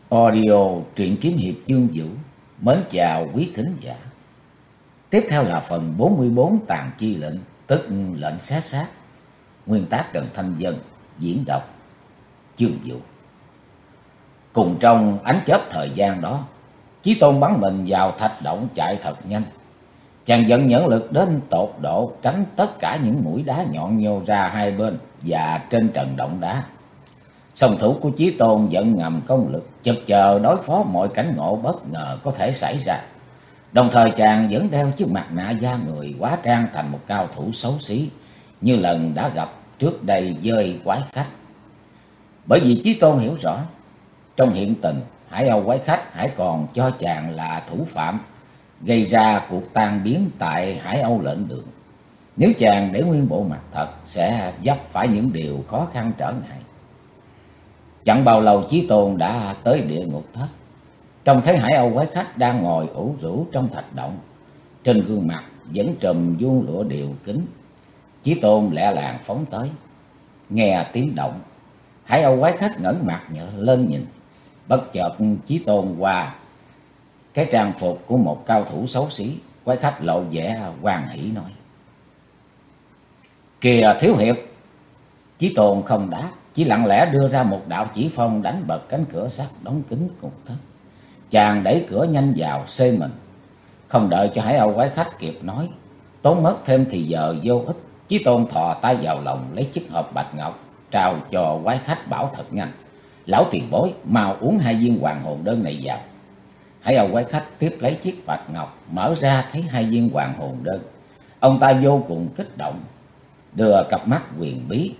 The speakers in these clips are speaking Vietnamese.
Audio truyện kiếm hiệp chương vũ. Mến chào quý thính giả. Tiếp theo là phần 44 tàn chi lệnh, tức lệnh xé xác. Nguyên tác Trần Thanh Dân, diễn đọc chương vũ. Cùng trong ánh chớp thời gian đó, Chí Tôn bắn mình vào thạch động chạy thật nhanh. Chàng vận nhẫn lực đến tột độ, tránh tất cả những mũi đá nhọn nhô ra hai bên và trên trần động đá. Song thủ của Chí Tôn vận ngầm công lực, chực chờ đối phó mọi cảnh ngộ bất ngờ có thể xảy ra. Đồng thời chàng vẫn đeo chiếc mặt nạ da người, hóa trang thành một cao thủ xấu xí như lần đã gặp trước đây với quái khách. Bởi vì Chí Tôn hiểu rõ, trong hiện tình Hải Âu quái khách hãy còn cho chàng là thủ phạm gây ra cuộc tan biến tại Hải Âu lệnh đường. Nếu chàng để nguyên bộ mặt thật, sẽ vấp phải những điều khó khăn trở ngại. Chẳng bao lâu Chí Tôn đã tới địa ngục thất. Trông thấy Hải Âu quái khách đang ngồi ủ rũ trong thạch động, trên gương mặt vẫn trùm vuông lụa điều kính. Chí Tôn lẹ làng phóng tới. Nghe tiếng động, Hải Âu quái khách ngẩng mặt lên nhìn. Bất chợt Chí Tôn qua cái trang phục của một cao thủ xấu xí. Quái khách lộ vẻ hoan hỉ nói: "Kìa thiếu hiệp." Chí Tôn không đáp, chỉ lặng lẽ đưa ra một đạo chỉ phong đánh bật cánh cửa sắt đóng kín ngục thất. Chàng đẩy cửa nhanh vào xê mình. Không đợi cho Hải Âu quái khách kịp nói, tốn mất thêm thì giờ vô ích, Chí Tôn thò tay vào lòng lấy chiếc hộp bạch ngọc, trao cho quái khách bảo thật nhanh: "Lão tiền bối, mau uống 2 viên hoàng hồn đơn này vào." Hải Âu quái khách tiếp lấy chiếc bạch ngọc, mở ra thấy 2 viên hoàng hồn đơn. Ông ta vô cùng kích động, đưa cặp mắt huyền bí,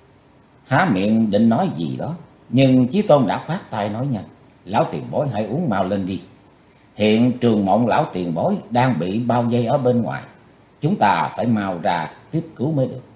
há miệng định nói gì đó, nhưng Chí Tôn đã khoát tay nói nhanh: "Lão tiền bối hãy uống mau lên đi. Hiện Trường Mộng lão tiền bối đang bị bao vây ở bên ngoài, chúng ta phải mau ra tiếp cứu mới được."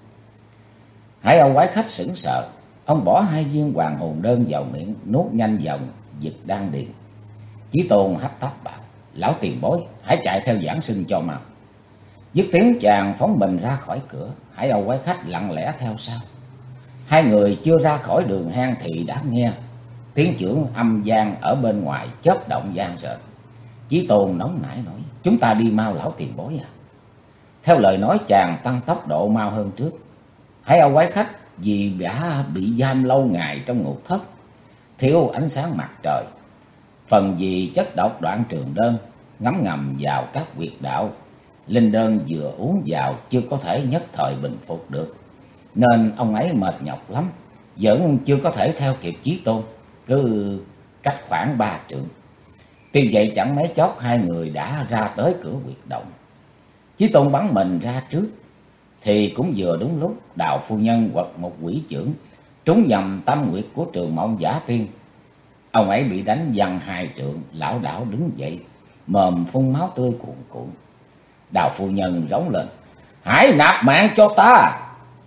Hải Âu quái khách sững sờ, ông bỏ 2 viên hoàng hồn đơn vào miệng, nuốt nhanh vào dịch đan điền. Chí Tôn hấp tấp bảo: "Lão tiền bối hãy chạy theo giảng sinh cho mau." Dứt tiếng chàng phóng mình ra khỏi cửa. Hải Âu quái khách lặng lẽ theo sau. Hai người chưa ra khỏi đường hang thì đã nghe tiếng chưởng âm vang ở bên ngoài chớp động vang rền. Chí Tôn nóng nảy nói: "Chúng ta đi mau lão tiền bối à." Theo lời nói chàng tăng tốc độ mau hơn trước. Hải Âu quái khách vì đã bị giam lâu ngày trong ngục thất, thiếu ánh sáng mặt trời, phần vì chất độc đoạn trường đơn ngấm ngầm vào các huyệt đạo, linh đơn vừa uống vào chưa có thể nhất thời bình phục được, nên ông ấy mệt nhọc lắm, vẫn chưa có thể theo kịp Chí Tôn, cứ cách khoảng 3 trượng. Tuy vậy chẳng mấy chốc hai người đã ra tới cửa huyệt động. Chí Tôn bắn mình ra trước thì cũng vừa đúng lúc Đào phu nhân quật một quỷ chưởng trúng nhầm tâm nguyệt của Trường Mộng giả tiên. Ông ấy bị đánh văng 2 trượng, lảo đảo đứng dậy, mồm phun máu tươi cuồn cuộn. Đào phu nhân rống lên: "Hãy nạp mạng cho ta!"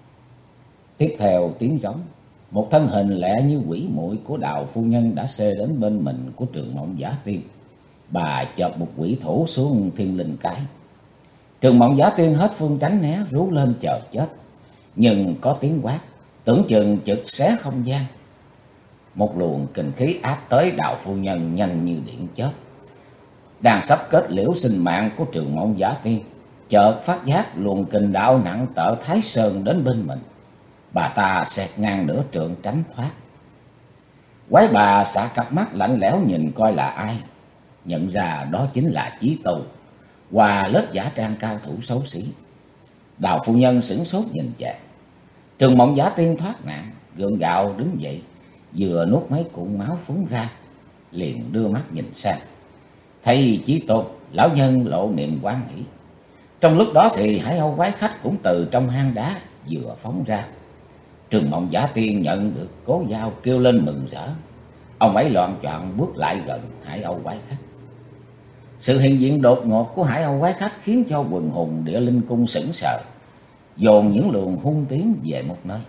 Tiếp theo tiếng rống, một thân hình lẹ như quỷ muội của Đào phu nhân đã xê đến bên mình của Trường Mộng giả tiên. Bà chợt một quỷ thủ xuống thiên linh cái. Trường Mộng giả tiên hết phương tránh né, rú lên chờ chết, nhưng có tiếng quát tưởng chừng chực xé không gian. Một luồng kình khí áp tới Đào phu nhân nhanh như điện chớp. Đang sắp kết liễu sinh mạng của Trường Mộng giả tiên, chợt phát giác luồng kình đạo nặng tở Thái Sơn đến bên mình. Bà ta xẹt ngang nửa trượng tránh thoát. Quái bà xạ cặp mắt lạnh lẽo nhìn coi là ai, nhận ra đó chính là Chí Tôn qua lớp giả trang cao thủ xấu xí. Đào phu nhân sửng sốt nhìn chàng. Trường Mộng giả tiên thoát nạn, gượng gạo đứng dậy, vừa nuốt mấy cuộn máu phúng ra, liền đưa mắt nhìn sang. Thấy Chí Tôn, lão nhân lộ niềm hoan hỷ. Trong lúc đó thì Hải Âu quái khách cũng từ trong hang đá vừa phóng ra. Trường Mộng giả tiên nhận được cố dao kêu lên mừng rỡ. Ông ấy loạng choạng bước lại gần Hải Âu quái khách. Sự hiện diện đột ngột của Hải Âu quái khách khiến cho quần hùng địa linh cung sững sờ, dồn những luồng hung tiến về một nơi.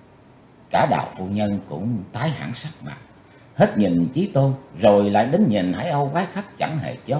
Cả Đào phu nhân cũng tái hẳn sắc mặt, hết nhìn Chí Tôn rồi lại đến nhìn Hải Âu quái khách chẳng hề chớp.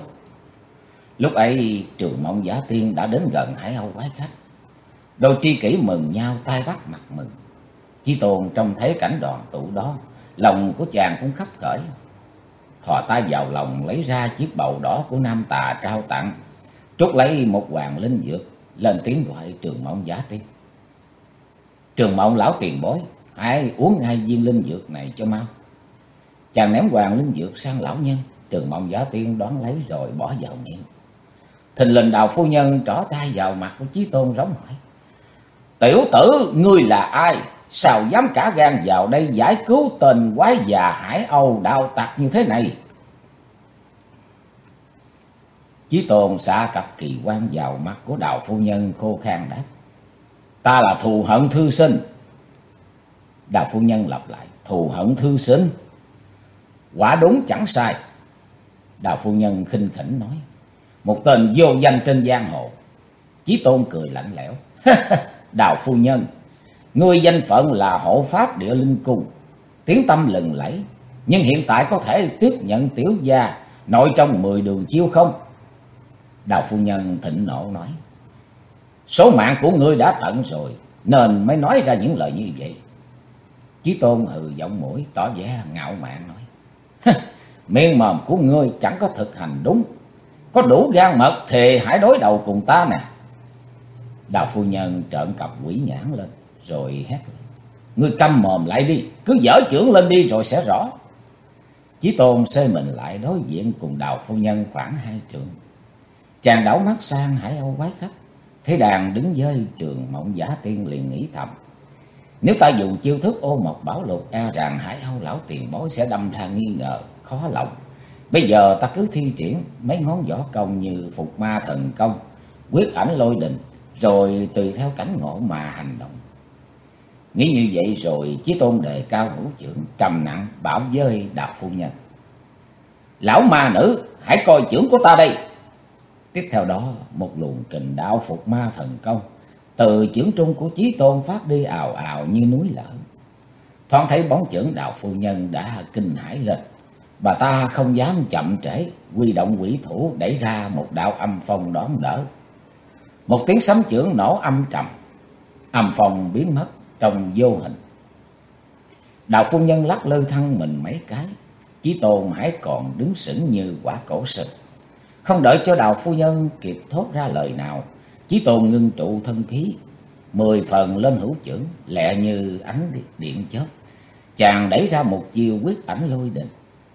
Lúc ấy Trường Mộng giả tiên đã đến gần Hải Âu quái khách. Đôi tri kỷ mừng nhau tay bắt mặt mừng. Chí Tôn trông thấy cảnh đoàn tụ đó, lòng của chàng cũng khấp khởi. thò tay vào lòng lấy ra chiếc bầu đỏ của Nam Tà trao tặng, trút lấy một hoàng linh dược, lên tiếng gọi Trường Mộng Giả Tiên. Trường Mộng lão tiền bối, hãy uống ngay viên linh dược này cho mau. Chàng ném hoàng linh dược sang lão nhân. Trường Mộng Giả Tiên đón lấy rồi bỏ vào miệng. Thình lình Đào phu nhân trỏ tay vào mặt của Chí Tôn rống hỏi: Tiểu tử, ngươi là ai? Sao dám cả gan vào đây giải cứu tên quái già Hải Âu đạo tặc như thế này? Chí Tôn xạ cặp kỳ quan vào mắt của Đào phu nhân, khô khan đáp: Ta là thù hận thư sinh. Đào phu nhân lặp lại: Thù hận thư sinh? Quả đúng chẳng sai. Đào phu nhân khinh khỉnh nói: Một tên vô danh trên giang hồ. Chí Tôn cười lạnh lẽo: Đào phu nhân, ngươi danh phận là hộ pháp Địa Linh Cung, tiếng tăm lừng lẫy, nhưng hiện tại có thể tiếp nhận tiểu gia nội trong 10 đường chiêu không? Đào phu nhân thịnh nộ nói: Số mạng của ngươi đã tận rồi, nên mới nói ra những lời như vậy. Chí Tôn hừ giọng mũi, tỏ vẻ ngạo mạn nói: Miệng mồm của ngươi chẳng có thực hành đúng, có đủ gan mật thì hãy đối đầu cùng ta nè. Đào phu nhân trợn cặp quỷ nhãn lên, rồi hét lên: Ngươi câm mồm lại đi, cứ giở chưởng lên đi rồi sẽ rõ. Chí Tôn xê mình lại đối diện cùng Đào phu nhân khoảng 2 trượng. Chàng đảo mắt sang Hải Âu quái khách, thấy đàn đứng với Trường Mộng Giả Tiên liền nghĩ thầm: Nếu ta dùng chiêu thức ô mộc bảo lục, e rằng Hải Âu lão tiền bối sẽ đâm ra nghi ngờ, khó lòng. Bây giờ ta cứ thi triển mấy ngón võ công như Phục Ma Thần Công, Quyết Ảnh Lôi Đình, rồi tùy theo cảnh ngộ mà hành động. Nghĩ như vậy rồi, Chí Tôn đề cao hữu chưởng, trầm nặng bảo với Đào phu nhân: Lão ma nữ, hãy coi chưởng của ta đây. Tiếp theo đó, một luồng kình đạo Phục Ma Thần Công từ chưởng trung của Chí Tôn phát đi ào ào như núi lở. Thoáng thấy bóng chưởng Đào phu nhân đã kinh hãi lên. Bà ta không dám chậm trễ, huy động quỷ thủ đẩy ra một đạo âm phong đón đỡ. Một tiếng sấm chưởng nổ âm trầm, âm phong biến mất trong vô hình. Đào phu nhân lắc lư thân mình mấy cái, Chí Tôn hãy còn đứng sững như quả cổ sừng. Không đợi cho Đào phu nhân kịp thốt ra lời nào, Chí Tôn ngưng trụ thân khí, 10 phần lên hữu chưởng, lẹ như ánh điện chớp. Chàng đẩy ra một chiêu Quyết Ảnh Lôi Đình.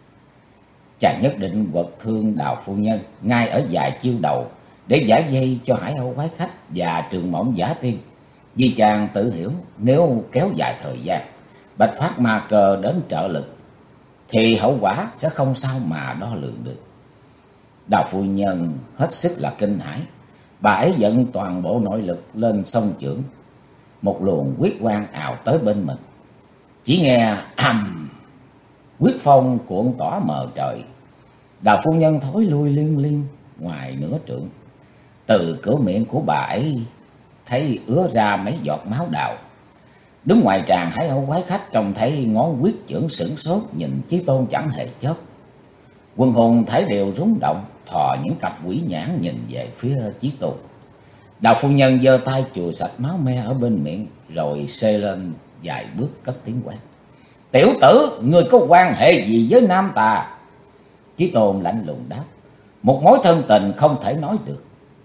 Chàng nhất định quật thương Đào phu nhân ngay ở vài chiêu đầu, để giải dây cho Hải Âu quái khách và Trường Mộng Giả Tiên. Vì chàng tự hiểu, nếu kéo dài thời gian, Bạch Phát Ma Cơ đến trợ lực, thì hậu quả sẽ không sao mà đo lường được. Đào phu nhân hết sức là kinh hãi, bà ấy dẫn toàn bộ nội lực lên song chưởng. Một luồng quyết quang ào tới bên mình. Chỉ nghe ầm, quyết phong cuộn tỏa mờ trời. Đào phu nhân thối lui liên liên ngoài nửa trượng. Từ cửa miệng của bà ấy thấy ứa ra mấy giọt máu đào. Đứng ngoài tràng Hải Âu quái khách trông thấy ngón quyết chưởng sửng sốt, nhìn Chí Tôn chẳng hề chớp. Quân hùng thấy đều rúng động, thò những cặp quỷ nhãn nhìn về phía Chí Tôn. Đào phu nhân giơ tay chùi sạch máu me ở bên miệng, rồi xê lên vài bước cất tiếng quát: Tiểu tử, ngươi có quan hệ gì với Nam Tà? Chí Tôn lạnh lùng đáp: Một mối thân tình không thể nói được.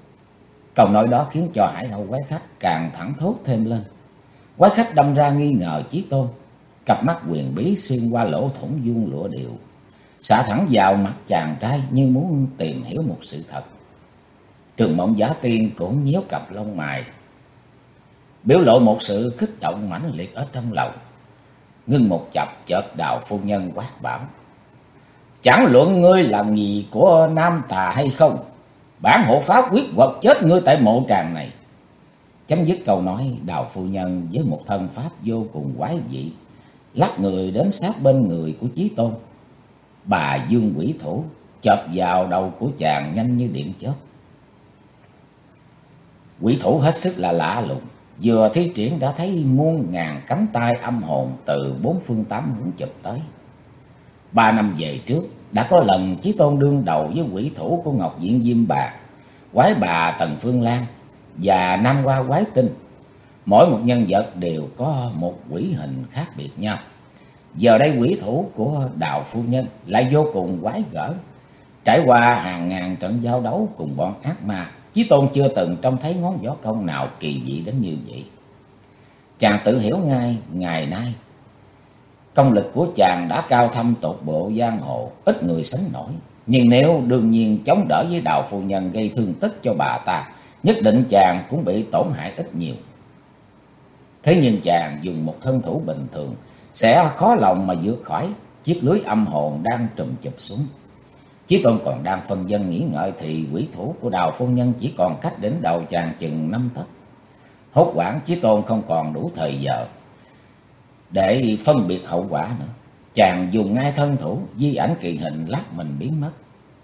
Câu nói đó khiến cho Hải Âu quái khách càng thẳng thốt thêm lên. Quái khách đâm ra nghi ngờ Chí Tôn, cặp mắt huyền bí xuyên qua lỗ thủng vuông lụa điệu, xạ thẳng vào mặt chàng trai như muốn tìm hiểu một sự thật. Trường Mộng Giả Tiên cũng nhíu cặp lông mày, biểu lộ một sự kích động mãnh liệt ở trong lòng. Ngưng một chập, chợt Đào phu nhân quát bảo: Chẳng luận ngươi là gì của Nam Tà hay không, bản hộ pháp quyết quật chết ngươi tại mộ tràng này. Chấm dứt câu nói, Đào phu nhân với một thân pháp vô cùng quái dị lắc người đến sát bên người của Chí Tôn. Bà dương quỷ thủ chộp vào đầu của chàng nhanh như điện chớp. Quỷ thủ hết sức là lạ lùng, vừa thi triển đã thấy muôn ngàn cánh tay âm hồn từ 4 phương 8 hướng chụp tới. 3 năm về trước, đã có lần Chí Tôn đương đầu với quỷ thủ của Ngọc Diện Diêm Bà, quái bà Tần Phương Lan và Nam Hoa Quái Tinh. Mỗi một nhân vật đều có một quỷ hình khác biệt nhau. Giờ đây quỷ thủ của Đào phu nhân lại vô cùng quái gở. Trải qua hàng ngàn trận giao đấu cùng bọn ác ma, Chí Tôn chưa từng trông thấy ngón võ công nào kỳ dị đến như vậy. Chàng tự hiểu ngay, ngày nay công lực của chàng đã cao thâm tột bộ giang hồ, ít người sánh nổi. Nhưng nếu đương nhiên chống đỡ với Đào phu nhân gây thương tích cho bà ta, nhất định chàng cũng bị tổn hại ít nhiều. Thế nhưng chàng dùng một thân thủ bình thường sẽ khó lòng mà vượt khỏi chiếc lưới âm hồn đang trùm chụp xuống. Chí Tôn còn đang phân vân nghĩ ngợi thì quỷ thủ của Đào phu nhân chỉ còn cách đỉnh đầu chàng chừng 5 tấc. Hốt hoảng, Chí Tôn không còn đủ thời giờ để phân biệt hậu quả nữa. Chàng dùng ngay thân thủ, di ảnh kỳ hình lát mình biến mất.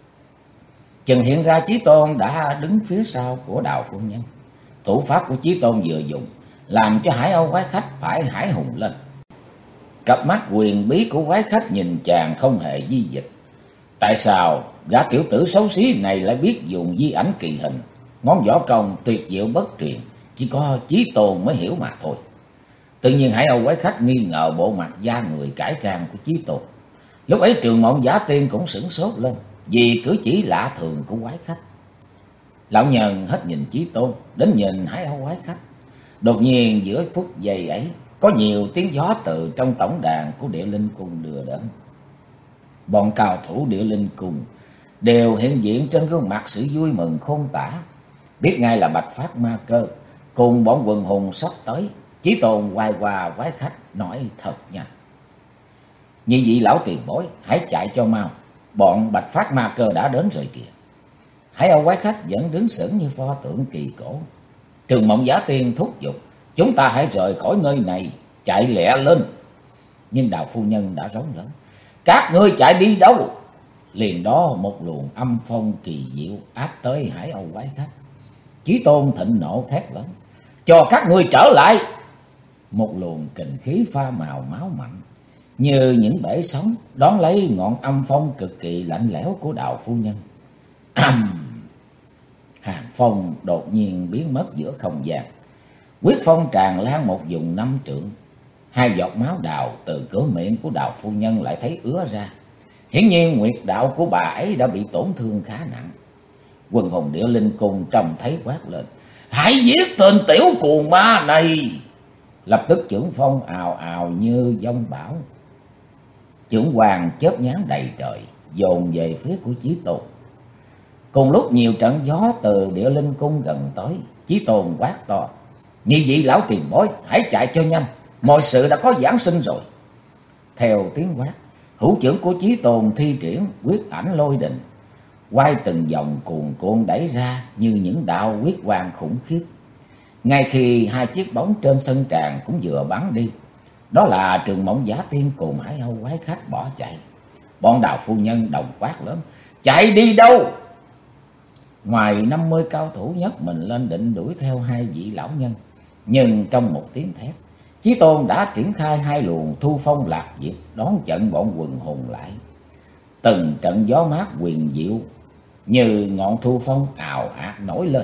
Chừng hiện ra, Chí Tôn đã đứng phía sau của Đào phu nhân. Thủ pháp của Chí Tôn vừa dùng làm cho Hải Âu quái khách phải hải hùng lên. Cặp mắt huyền bí của quái khách nhìn chàng không hề di dịch. Tại sao gã tiểu tử xấu xí này lại biết dùng di ảnh kỳ hình? Ngón võ công tuyệt diệu bất truyền, chỉ có Chí Tôn mới hiểu mà thôi. Tự nhiên Hải Âu quái khách nghi ngờ bộ mặt da người cải trang của Chí Tôn. Lúc ấy Trường Mộng Giả Tiên cũng sửng sốt lên vì cử chỉ lạ thường của quái khách. Lão nhân hết nhìn Chí Tôn đến nhìn Hải Âu quái khách. Đột nhiên giữa phút giây ấy, có nhiều tiếng gió từ trong tổng đàn của Địa Linh Cung đưa đến. Bọn cao thủ Địa Linh Cung đều hiện diện trên gương mặt sự vui mừng khôn tả. Biết ngay là Bạch Phát Ma Cơ cùng bọn quần hùng sắp tới. Chí Tôn quay qua quái khách nói thật nhanh: "Nhị vị lão tiền bối, hãy chạy cho mau, bọn Bạch Phát Ma Cơ đã đến rồi kìa." Hải Âu quái khách vẫn đứng sững như pho tượng kỳ cổ. Trường Mộng Giả Tiên thúc giục: "Chúng ta hãy rời khỏi nơi này, chạy lẹ lên." Nhưng Đào phu nhân đã rống lớn: "Các ngươi chạy đi đâu?" Liền đó một luồng âm phong kỳ diệu áp tới Hải Âu quái khách. Chí Tôn thịnh nộ thét lớn: "Cho các ngươi trở lại!" Một luồng kình khí pha màu máu mạnh như những bể sóng đón lấy ngọn âm phong cực kỳ lạnh lẽo của Đào phu nhân. Hàng phong đột nhiên biến mất giữa không gian. Quyết phong tràn lan một vùng 5 trượng. 2 giọt máu đào từ cửa miệng của Đào phu nhân lại thấy ứa ra. Hiển nhiên nguyệt đạo của bà ấy đã bị tổn thương khá nặng. Quần hùng Địa Linh Cung trông thấy quát lên: "Hãy giết tên tiểu cuồng ma này!" Lập tức chưởng phong ào ào như giông bão. Chưởng hoàng chớp nhoáng đầy trời, dồn về phía của Chí Tôn. Cùng lúc nhiều trận gió từ Địa Linh Cung gần tới. Chí Tôn quát to: "Nhị vị lão tiền bối, hãy chạy cho nhanh, mọi sự đã có giáng sinh rồi." Theo tiếng quát, hữu chưởng của Chí Tôn thi triển quyết ảnh lôi đình, quay từng vòng cuồn cuộn đẩy ra như những đạo quyết quang khủng khiếp. Ngay khi 2 chiếc bóng trên sân tràng cũng vừa bắn đi, đó là Trường Mộng Giả Tiên cùng Hải Âu quái khách bỏ chạy. Bọn Đào phu nhân đồng quát lớn: "Chạy đi đâu?" Ngoài 50 cao thủ nhấc mình lên định đuổi theo 2 vị lão nhân, nhưng trong một tiếng thét, Chí Tôn đã triển khai 2 luồng thu phong lạc diệp đón trận bọn quần hùng lại. Từng trận gió mát huyền diệu như ngọn thu phong ào ạt nổi lên.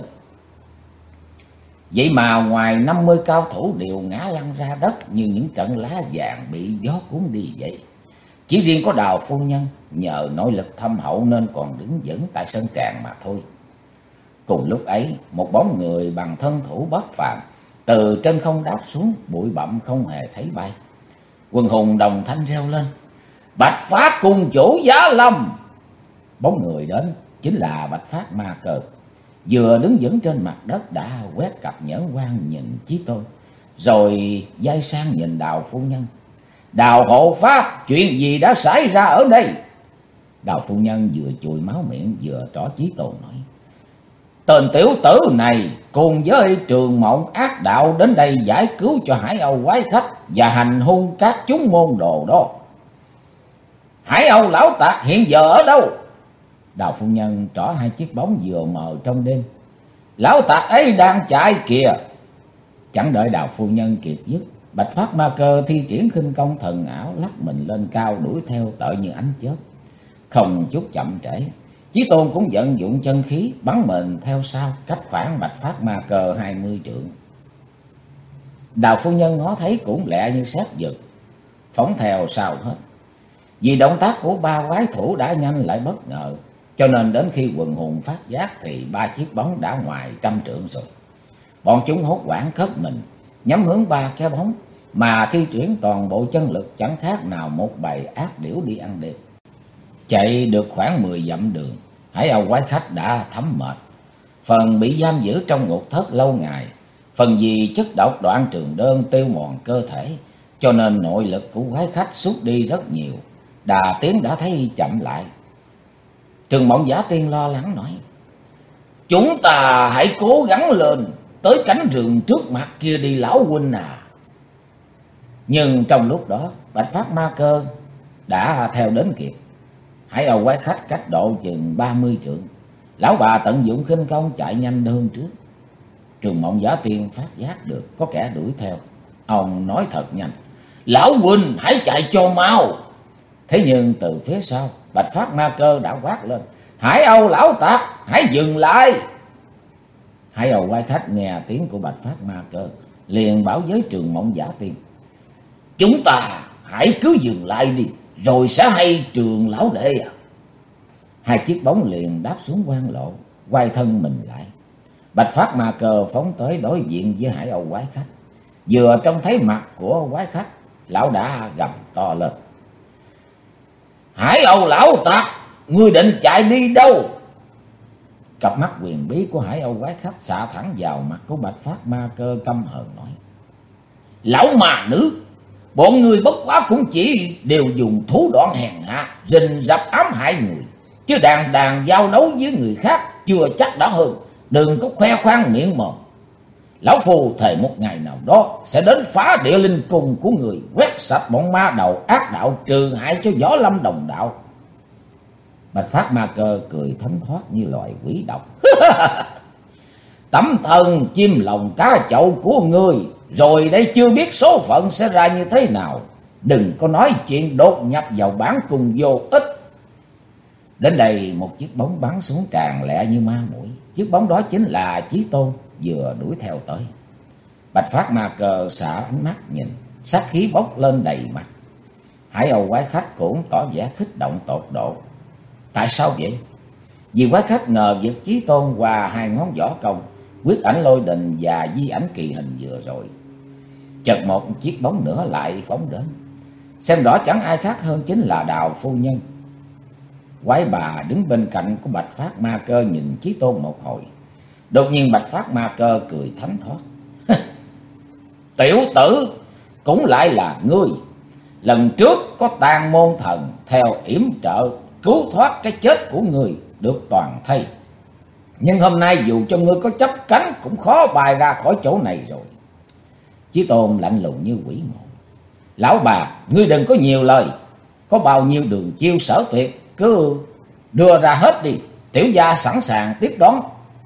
Vậy mà ngoài 50 cao thủ đều ngã lăn ra đất như những trận lá vàng bị gió cuốn đi vậy. Chỉ riêng có Đào phu nhân nhờ nội lực thâm hậu nên còn đứng vững tại sân tràng mà thôi. Cùng lúc ấy, một bóng người bằng thân thủ bất phàm từ trên không đáp xuống, bụi bặm không hề thấy bay. Quần hùng đồng thanh reo lên: "Bạch Phát cùng chủ Giá Lâm!" Bóng người đến chính là Bạch Phát Ma Cơ. Vừa đứng vững trên mặt đất đã quét cặp nhẫn quan nhìn Chí Tôn, rồi dai sang nhìn Đào phu nhân. "Đào hộ pháp, chuyện gì đã xảy ra ở đây?" Đào phu nhân vừa chùi máu miệng vừa trỏ Chí Tôn nói: "Tên tiểu tử này cùng với Trường Mộng ác đạo đến đây giải cứu cho Hải Âu quái khách và hành hung các chúng môn đồ đó." "Hải Âu lão tặc hiện giờ ở đâu?" Đào phu nhân trỏ 2 chiếc bóng vừa mờ trong đêm. "Lão tặc ấy đang chạy kìa." Chẳng đợi Đào phu nhân kịp dứt, Bạch Phát Ma Cơ thi triển khinh công thần ảo lắc mình lên cao đuổi theo tợ như ánh chớp. Không chút chậm trễ, Chí Tôn cũng vận dụng chân khí bắn mình theo sau, cách khoảng Bạch Phát Ma Cơ 20 trượng. Đào phu nhân ngó thấy cũng lẹ như xét giật, phóng theo sau hết. Vì động tác của ba quái thủ đã nhanh lại bất ngờ, cho nên đến khi quần hùng phát giác thì ba chiếc bóng đã ngoài trăm trượng rồi. Bọn chúng hốt hoảng cất mình, nhắm hướng ba cái bóng mà thi triển toàn bộ chân lực, chẳng khác nào một bầy ác điểu đi ăn đêm. Chạy được khoảng 10 dặm đường, Hải Âu quái khách đã thấm mệt. Phần bị giam giữ trong ngục thất lâu ngày, phần vì chất độc đoạn trường đơn tiêu mòn cơ thể, cho nên nội lực của quái khách sút đi rất nhiều. Đà tiến đã thấy chậm lại. Trường Mộng Giả Tiên lo lắng nói: "Chúng ta hãy cố gắng lên, tới cánh rừng trước mặt kia đi lão huynh à." Nhưng trong lúc đó, Bạch Phát Ma Cơ đã theo đến kịp. Hải Âu quái khách cách độ chừng 30 trượng. Lão bà tận dụng khinh công chạy nhanh hơn trước. Trường Mộng Giả Tiên phát giác được có kẻ đuổi theo. Ông nói thật nhanh: "Lão huynh hãy chạy cho mau." Thế nhưng từ phía sau, Bạch Phát Ma Cơ đã quát lên: "Hải Âu lão tặc, hãy dừng lại!" Hải Âu quái khách nghe tiếng của Bạch Phát Ma Cơ, liền bảo với Trường Mộng Giả Tiên: "Chúng ta hãy cứ dừng lại đi, rồi sẽ hay Trường lão đệ à." Hai chiếc bóng liền đáp xuống quan lộ, quay thân mình lại. Bạch Phát Ma Cơ phóng tới đối diện với Hải Âu quái khách. Vừa trông thấy mặt của quái khách, lão đã gầm to lên: "Hải Âu lão tặc, ngươi định chạy đi đâu?" Cặp mắt huyền bí của Hải Âu quái khách xạ thẳng vào mặt của Bạch Phát Ma Cơ, căm hờn nói: "Lão mà nữ, bọn ngươi bất quá cũng chỉ đều dùng thủ đoạn hèn hạ, rình rập ám hại người, chứ đàn đàn giao đấu với người khác chưa chắc đã hơn. Đừng có khoe khoang miệng mồm. Lão phù thề một ngày nào đó sẽ đến phá địa linh cung của người, quét sạch bọn ma đầu ác đạo, trừ hại cho Võ Lâm đồng đạo." Bạch Phát Ma Cơ cười thánh thoát như loài quỷ độc: "Tấm thân chim lòng cá chậu của ngươi, rồi đây chưa biết số phận sẽ ra như thế nào. Đừng có nói chuyện đột nhập vào bản cung vô ích." Đến đây một chiếc bóng bắn xuống càng lẹ như ma muội. Chiếc bóng đó chính là Chí Tôn vừa đuổi theo tới. Bạch Phát Ma Cơ xả ánh mắt nhìn, sát khí bốc lên đầy mặt. Hải Âu quái khách cũng tỏ vẻ kích động tột độ. Tại sao vậy? Vì quái khách ngờ việc Chí Tôn qua hai ngón võ công, quyết ảnh lôi đình và di ảnh kỳ hình vừa rồi. Chợt một chiếc bóng nữa lại phóng đến. Xem rõ chẳng ai khác hơn chính là Đào phu nhân. Quái bà đứng bên cạnh của Bạch Phát Ma Cơ nhìn Chí Tôn một hồi. Đột nhiên Bạch Phát Ma Cơ cười thánh thoát: "Tiểu tử, cũng lại là ngươi. Lần trước có Tàn Môn Thần theo yểm trợ cứu thoát cái chết của ngươi được toàn thây. Nhưng hôm nay dù cho ngươi có chấp cánh cũng khó bay ra khỏi chỗ này rồi." Chí Tôn lạnh lùng như quỷ mộ: "Lão bà, ngươi đừng có nhiều lời. Có bao nhiêu đường chiêu sở tuyệt cứ đưa ra hết đi, tiểu gia sẵn sàng tiếp đón."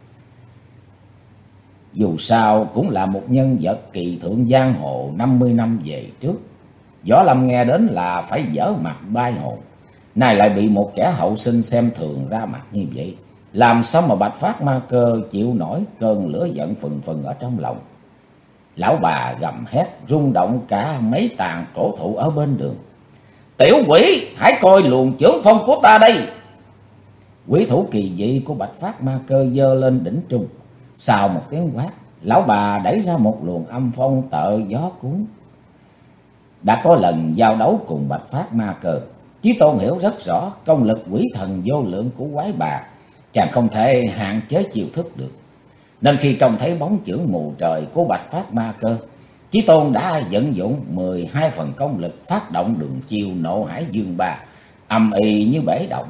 Dù sao cũng là một nhân vật kỳ thượng giang hồ 50 năm về trước. Võ Lâm nghe đến là phải dở mặt bay hồn. Nay lại bị một kẻ hậu sinh xem thường ra mặt như vậy, làm sao mà Bạch Phát Ma Cơ chịu nổi cơn lửa giận phừng phừng ở trong lòng. Lão bà gầm hét rung động cả mấy tàn cổ thụ ở bên đường: "Tiểu quỷ, hãy coi luồng chưởng phong của ta đây!" Quỷ thủ kỳ dị của Bạch Phát Ma Cơ giơ lên đỉnh trung. Sau một tiếng quát, lão bà đẩy ra một luồng âm phong tợ gió cuốn. Đã có lần giao đấu cùng Bạch Phát Ma Cơ, Chí Tôn hiểu rất rõ công lực quỷ thần vô lượng của quái bà, chàng không thể hạn chế chiêu thức được. Nên khi trông thấy bóng chưởng mù trời của Bạch Phát Ma Cơ, Chí Tôn đã vận dụng 12 phần công lực phát động đường chiêu Nộ Hải Dương Ba, âm ì như bể động.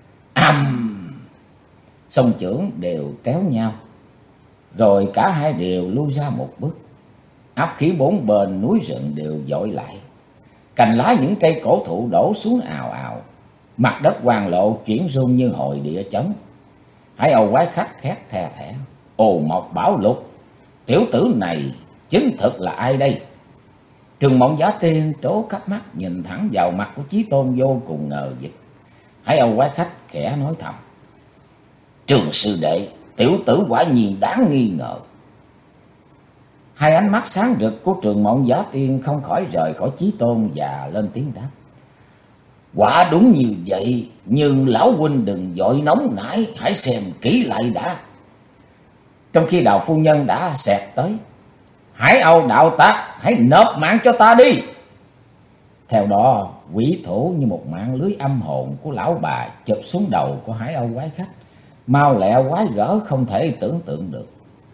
Song chưởng đều kéo nhau, rồi cả hai đều lui ra một bước. Áp khí bốn bên núi rừng đều dội lại. Cành lá những cây cổ thụ đổ xuống ào ào. Mặt đất hoang lộ chuyển rung như hồi địa chấn. Hải Âu quái khách khét the thẻ: "Ồ Mộc Bảo Lục, tiểu tử này chính thực là ai đây?" Trường Mộng Giả Tiên trố cắp mắt nhìn thẳng vào mặt của Chí Tôn vô cùng ngờ vực. Hải Âu quái khách khẽ nói thầm: "Trường sư đệ, tiểu tử quả nhiên đáng nghi ngờ." Hai ánh mắt sáng rực của Trường Mộng Giả Tiên không khỏi rời khỏi Chí Tôn và lên tiếng đáp. Quả đúng như vậy, nhưng lão huynh đừng vội nóng nảy, hãy xem kỹ lại đã. Trong khi Đào phu nhân đã xẹt tới. Hải Âu đạo tặc, hãy nộp mạng cho ta đi. Theo đó, quỷ thủ như một mạng lưới âm hồn của lão bà chụp xuống đầu của Hải Âu quái khách, mau lẹ quái gở không thể tưởng tượng được.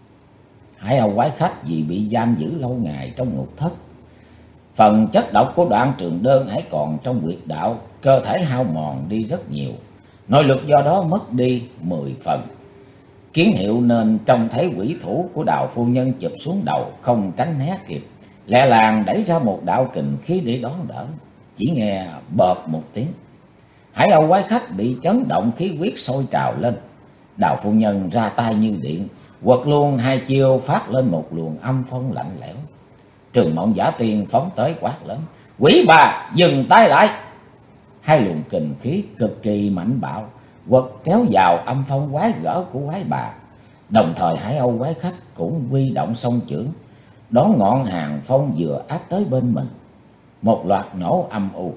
Hải Âu quái khách vì bị giam giữ lâu ngày trong ngục thất, phần chất độc của Đoạn Trường Đơn hãy còn trong huyệt đạo, cơ thể hao mòn đi rất nhiều, nội lực do đó mất đi 10 phần. Kiến hiệu nên trông thấy quỷ thủ của Đào phu nhân chụp xuống đầu không tránh né kịp, lẹ làng đẩy ra một đạo kình khí để đón đỡ. Chỉ nghe bợp một tiếng, Hải Âu quái khách bị chấn động, khí huyết sôi trào lên. Đào phu nhân ra tay như điện, quật luôn hai chiêu, phát lên một luồng âm phong lạnh lẽo. Trường Mộng Giả Tiên phóng tới quát lớn. Quỷ bà, dừng tay lại. Hai luồng kình khí cực kỳ mạnh bạo quật kéo vào âm phong quái gở của quái bà. Đồng thời Hải Âu quái khách cũng huy động song chưởng đón ngọn hàng phong vừa áp tới bên mình. Một loạt nổ âm u.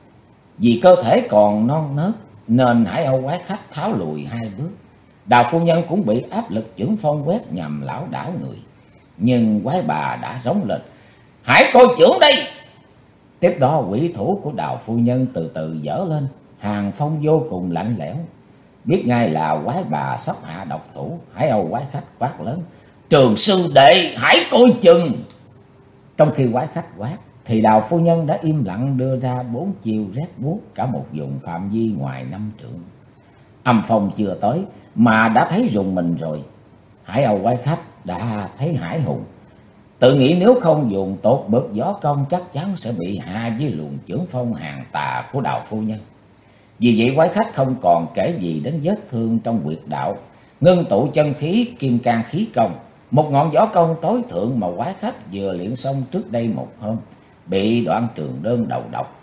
Vì cơ thể còn non nớt nên Hải Âu quái khách tháo lùi hai bước. Đào phu nhân cũng bị áp lực chưởng phong quét nhằm lão đảo người. Nhưng quái bà đã rống lên. Hãy coi chưởng đây. Tiếp đó quỷ thủ của Đào phu nhân từ từ dở lên, hàng phong vô cùng lạnh lẽo. Biết ngay là quái bà sắp hạ độc thủ, Hải Âu quái khách quát lớn. Trường sư đệ, hãy coi chừng. Trong khi quái khách quát thì Đào phu nhân đã im lặng đưa ra 4 chiêu rét buốt cả một vùng phạm vi ngoài 5 trượng. Âm phong chưa tới mà đã thấy rùng mình rồi. Hải Âu quái khách đã thấy hãi hùng, tự nghĩ nếu không dùng tốt bậc võ công chắc chắn sẽ bị hạ với luồng chưởng phong hàng tà của Đào phu nhân. Vì vậy quái khách không còn kể gì đến vết thương trong huyệt đạo, ngưng tụ chân khí kim can khí công, một ngọn võ công tối thượng mà quái khách vừa luyện xong trước đây một hôm, bị Đoạn Trường Đơn đầu độc.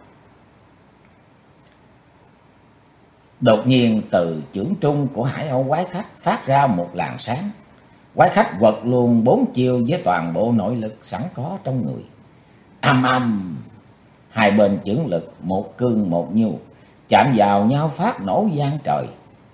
Đột nhiên từ chưởng trung của Hải Âu quái khách phát ra một làn sáng. Quái khách quật luôn 4 chiêu với toàn bộ nội lực sẵn có trong người. Âm âm, hai bên chưởng lực một cương một nhu, chạm vào nhau phát nổ vang trời.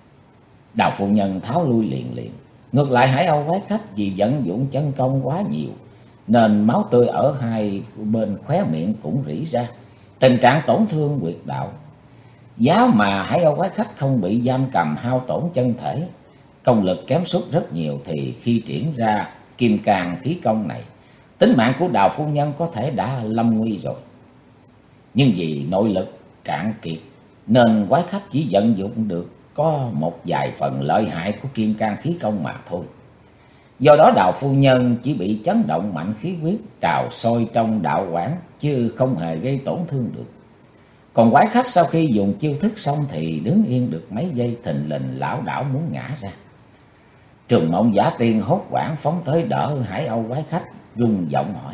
Đào phu nhân tháo lui liền liền. Ngược lại Hải Âu quái khách vì vận dụng chân công quá nhiều nên máu tươi ở hai bên khóe miệng cũng rỉ ra, tình trạng tổn thương huyệt đạo. Giá mà Hải Âu quái khách không bị giam cầm hao tổn chân thể, công lực kém sút rất nhiều, thì khi triển ra kim cang khí công này, tính mạng của Đào phu nhân có thể đã lâm nguy rồi. Nhưng vì nội lực cạn kiệt nên quái khách chỉ vận dụng được có một vài phần lợi hại của kim cang khí công mà thôi. Do đó Đào phu nhân chỉ bị chấn động mạnh khí huyết trào sôi trong đạo quản, chứ không hề gây tổn thương được. Còn quái khách sau khi dùng chiêu thức xong thì đứng yên được mấy giây, thình lình lảo đảo muốn ngã ra. Trường Mộng Giả Tiên hốt hoảng phóng tới đỡ Hải Âu quái khách, rung giọng hỏi.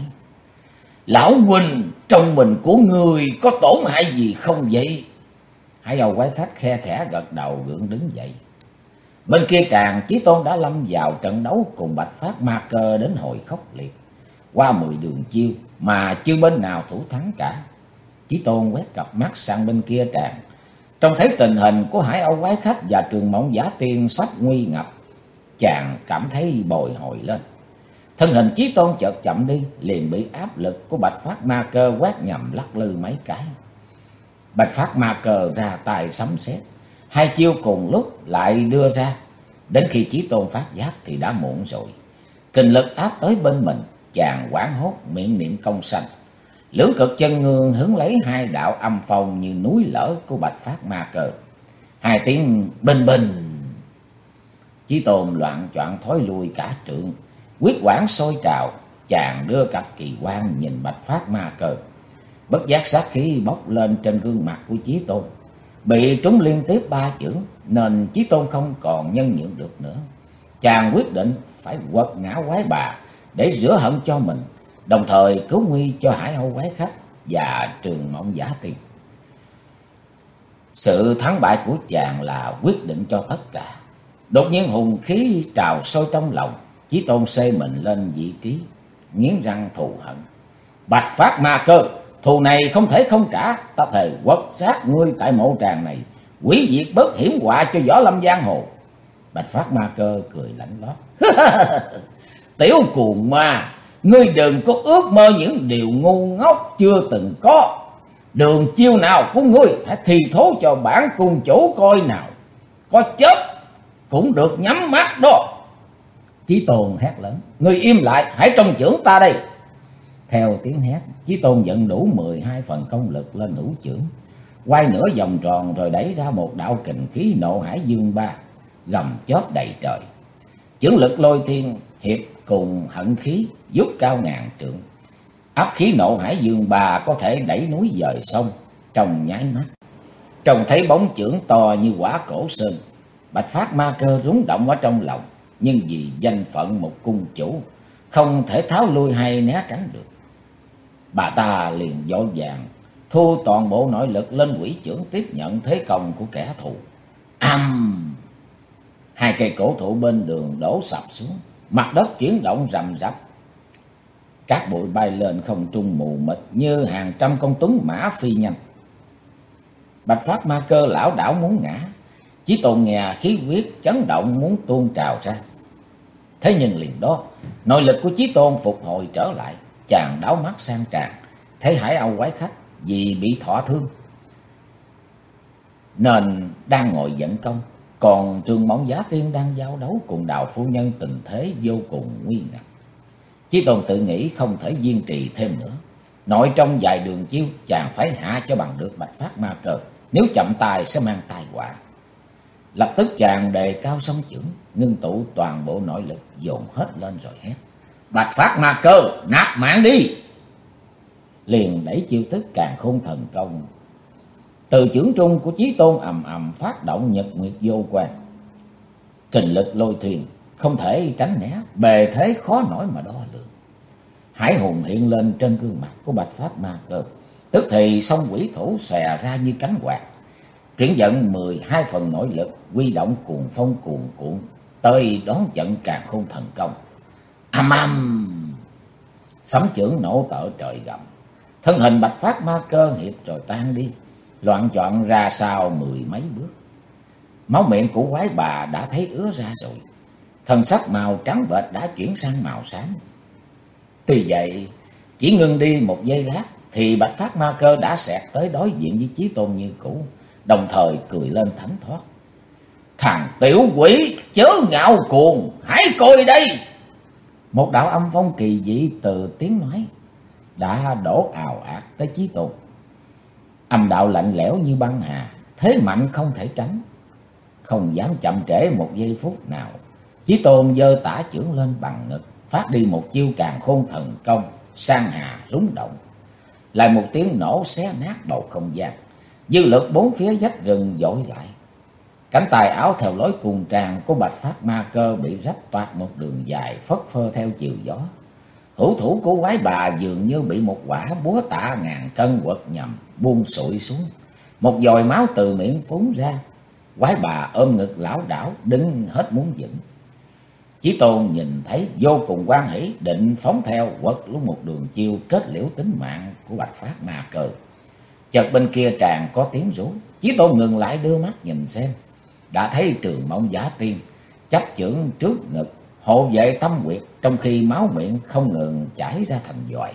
Lão huynh, trong mình của người có tổn hại gì không vậy? Hải Âu quái khách khe khẽ gật đầu gượng đứng dậy. Bên kia tràng Chí Tôn đã lâm vào trận đấu cùng Bạch Phát Ma Cơ đến hồi khốc liệt. Qua 10 đường chiêu mà chưa bên nào thủ thắng cả. Chí Tôn quét cặp mắt sang bên kia tràng, trông thấy tình hình của Hải Âu quái khách và Trường Mộng Giả Tiên sắp nguy ngập, chàng cảm thấy bồi hồi lên. Thân hình Chí Tôn chợt chậm đi, liền bị áp lực của Bạch Phát Ma Cơ quét nhầm lắc lư mấy cái. Bạch Phát Ma Cơ ra tay sấm sét, hai chiêu cùng lúc lại đưa ra. Đến khi Chí Tôn phát giác thì đã muộn rồi. Kình lực áp tới bên mình, chàng hoảng hốt miệng niệm công sanh. Lưỡng cực chân ngương hướng lấy hai đạo âm phong như núi lở của Bạch Phát Ma Cơ. Hai tiếng bình bình, Chí Tôn loạn choạng thối lui cả trượng, huyết quản sôi trào. Chàng đưa cặp kỳ quan nhìn Bạch Phát Ma Cơ, bất giác sát khí bốc lên trên gương mặt của Chí Tôn. Bị trúng liên tiếp 3 chưởng nên Chí Tôn không còn nhân nhượng được nữa. Chàng quyết định phải quật ngã quái bà để rửa hận cho mình, đồng thời cứu nguy cho Hải Âu quái khách và Trường Mộng Giả Tiên. Sự thắng bại của chàng là quyết định cho tất cả. Đột nhiên hùng khí trào sôi trong lòng, Chí Tôn xê mình lên vị trí, nghiến răng thù hận. Bạch Phát Ma Cơ, thù này không thể không trả, ta thề quật xác ngươi tại mộ tràng này, hủy diệt bớt hiểm họa cho võ lâm giang hồ. Bạch Phát Ma Cơ cười lạnh lót. Tiểu cuồng ma, ngươi đừng có ước mơ những điều ngu ngốc chưa từng có. Đường chiêu nào của ngươi hãy thì thố cho bản cung chủ coi nào. Có chết cũng được nhắm mắt đó. Chí Tôn hét lớn. Ngươi im lại, hãy trông chưởng ta đây. Theo tiếng hét, Chí Tôn dẫn đủ 12 phần công lực lên hữu chưởng, quay nửa vòng tròn rồi đẩy ra một đạo kình khí nộ hải dương ba, gầm chóp đầy trời. Chưởng lực lôi thiên hiệp cùng hận khí vút cao ngàn trượng. Áp khí nộ hải dương ba có thể đẩy núi dời sông trong nháy mắt. Trông thấy bóng chưởng to như quả cổ sơn, Bạch Phát Ma Cơ rúng động ở trong lòng, nhưng vì danh phận một cung chủ, không thể tháo lui hay né tránh được. Bà ta liền vội vàng thu toàn bộ nội lực lên quỷ chưởng tiếp nhận thế công của kẻ thù. Hai cây cổ thụ bên đường đổ sập xuống, mặt đất chuyển động rầm rập. Cát bụi bay lên không trung mù mịt như hàng trăm con tuấn mã phi nhanh. Bạch Phát Ma Cơ lảo đảo muốn ngã, Chí Tôn nghe khí huyết chấn động muốn tuôn trào ra. Thế nhưng liền đó, nội lực của Chí Tôn phục hồi trở lại, chàng đảo mắt sang Tràng, thấy Hải Âu quái khách vì bị thọ thương nên đang ngồi dẫn công, còn Trường Mộng Giả Tiên đang giao đấu cùng Đào phu nhân, tình thế vô cùng nguy ngập. Chí Tôn tự nghĩ không thể kiên trì thêm nữa, nội trong vài đường chiêu chàng phải hạ cho bằng được Bạch Phát Ma Cơ, nếu chậm tay sẽ mang tai họa. Lập tức chàng đề cao song chưởng, ngưng tụ toàn bộ nội lực dồn hết lên rồi hét. Bạch Phát Ma Cơ, nạp mạng đi! Liền đẩy chiêu thức Càn Khôn Thần Công. Từ chưởng trung của Chí Tôn ầm ầm phát động nhật nguyệt vô quan. Kình lực lôi thuyền, không thể tránh né, bề thế khó nổi mà đo lường. Hải hùng hiện lên trên gương mặt của Bạch Phát Ma Cơ, tức thì song quỷ thủ xòe ra như cánh quạt, chuyển dẫn 12 phần nội lực, huy động cuồng phong cuồn cuộn tới đón trận Càn Khôn Thần Công. Sấm chưởng nổ tợ trời gầm, thân hình Bạch Phát Ma Cơ hiệp rồi tan đi, loạn choạng ra sau 10 mấy bước. Máu miệng của quái bà đã thấy ứa ra rồi, thân sắc màu trắng bệch đã chuyển sang màu xám. Tuy vậy, chỉ ngưng đi một giây lát thì Bạch Phát Ma Cơ đã xẹt tới đối diện với Chí Tôn như cũ, đồng thời cười lên thánh thoát. Thằng tiểu quỷ chớ ngạo cuồng, hãy coi đây! Một đạo âm phong kỳ dị từ tiếng nói đã đổ ào ạt tới Chí Tôn. Âm đạo lạnh lẽo như băng hà, thế mạnh không thể tránh. Không dám chậm trễ một giây phút nào, Chí Tôn giơ tả chưởng lên bằng ngực, phát đi một chiêu Càn Khôn Thần Công, sang hà rúng động. Lại một tiếng nổ xé nát bầu không gian, dư lực bốn phía vách rừng dội lại. Cánh tay áo theo lối cùng tràng của Bạch Phát Ma Cơ bị rách toạc một đường dài phất phơ theo chiều gió. Hữu thủ của quái bà dường như bị một quả búa tạ ngàn cân quật nhầm, buông sụi xuống. Một dòi máu từ miệng phúng ra. Quái bà ôm ngực lảo đảo, đứng hết muốn vững. Chí Tôn nhìn thấy vô cùng hoan hỷ, định phóng theo quật luôn một đường chiêu kết liễu tính mạng của Bạch Phát Ma Cơ. Chợt bên kia tràng có tiếng rú, Chí Tôn ngừng lại đưa mắt nhìn xem, đã thấy Trường Mộng Giả Tiên chấp chưởng trước ngực hộ vệ tâm quyệt, trong khi máu miệng không ngừng chảy ra thành vòi.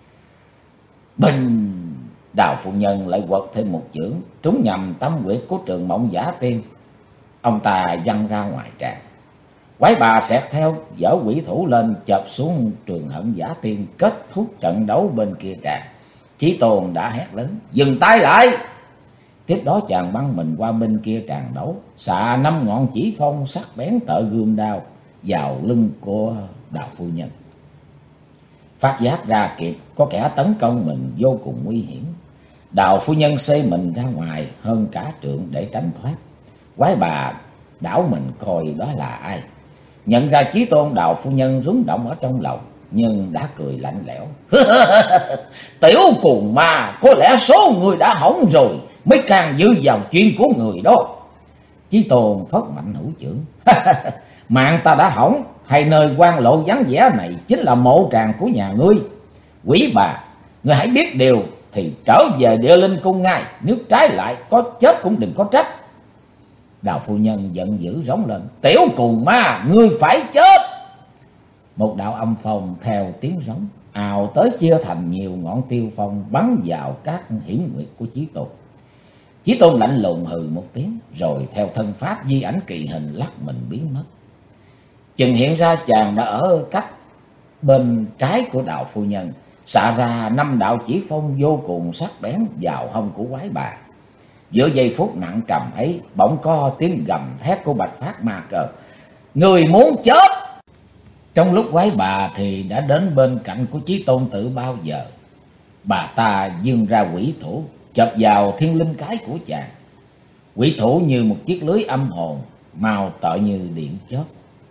Bình! Đào phu nhân lại quật thêm một chưởng, trúng nhầm tâm quyệt của Trường Mộng Giả Tiên. Ông ta văng ra ngoài tràng. Quái bà xẹt theo, giở quỷ thủ lên chộp xuống Trường Hận Giả Tiên, kết thúc trận đấu bên kia tràng. Chí Tôn đã hét lớn, dừng tay lại! Tiếp đó chàng băng mình qua bên kia tràng đấu, xạ 5 ngọn chỉ phong sắc bén tợ gươm đao vào lưng của Đào phu nhân. Phát giác ra kịp có kẻ tấn công mình vô cùng nguy hiểm, Đào phu nhân xê mình ra ngoài hơn cả trượng để tránh thoát. Quái bà đảo mình coi đó là ai. Nhận ra Chí Tôn, Đào phu nhân rúng động ở trong lòng, nhưng đã cười lạnh lẽo. Tiểu cuồng ma, có lẽ số người đã hỏng rồi mới càng dư vào chuyện của người đó. Chí Tôn phất mạnh hữu chưởng. Mạng ta đã hỏng, hay nơi quan lộ vắng vẻ này chính là mộ tràng của nhà ngươi? Quỷ bà, ngươi hãy biết điều thì trở về Địa Linh Cung ngay, nếu trái lại có chết cũng đừng có trách. Đào phu nhân giận dữ rống lên: Tiểu cùn ma, ngươi phải chết! Một đạo âm phong theo tiếng rống ào tới, chia thành nhiều ngọn tiêu phong bắn vào các hiểm nguyệt của Chí Tôn. Chí Tôn lạnh lùng hừ một tiếng, rồi theo thân pháp di ảnh kỳ hình lắc mình biến mất. Chừng hiện ra, chàng đã ở cách bên trái của Đào phu nhân, xạ ra 5 đạo chỉ phong vô cùng sắc bén vào hông của quái bà. Giữa giây phút nặng trầm ấy, bỗng có tiếng gầm thét của Bạch Phát Ma Cơ: Người muốn chết! Trong lúc quái bà thì đã đến bên cạnh của Chí Tôn từ bao giờ. Bà ta giương ra quỷ thủ, chộp vào thiên linh cái của chàng. Quỷ thủ như một chiếc lưới âm hồn, mau tợ như điện chớp.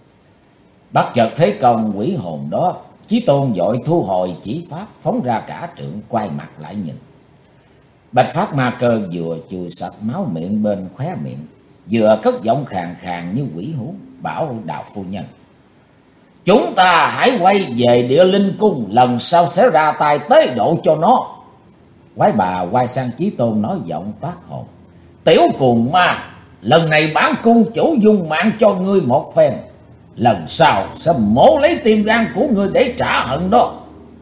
Bắt chợt thấy công quỷ hồn đó, Chí Tôn vội thu hồi chỉ pháp, phóng ra cả trượng, quay mặt lại nhìn. Bạch Phát Ma Cơ vừa chùi sạch máu miệng bên khóe miệng, vừa cất giọng khàn khàn như quỷ hú, bảo Đào phu nhân: Chúng ta hãy quay về Địa Linh Cung, lần sau sẽ ra tay tế độ cho nó. Quái bà quay sang Chí Tôn nói giọng toát hồn: Tiểu cuồng ma, lần này bản cung chủ dung mạng cho ngươi một phen, lần sau sẽ mổ lấy tim gan của ngươi để trả hận đó.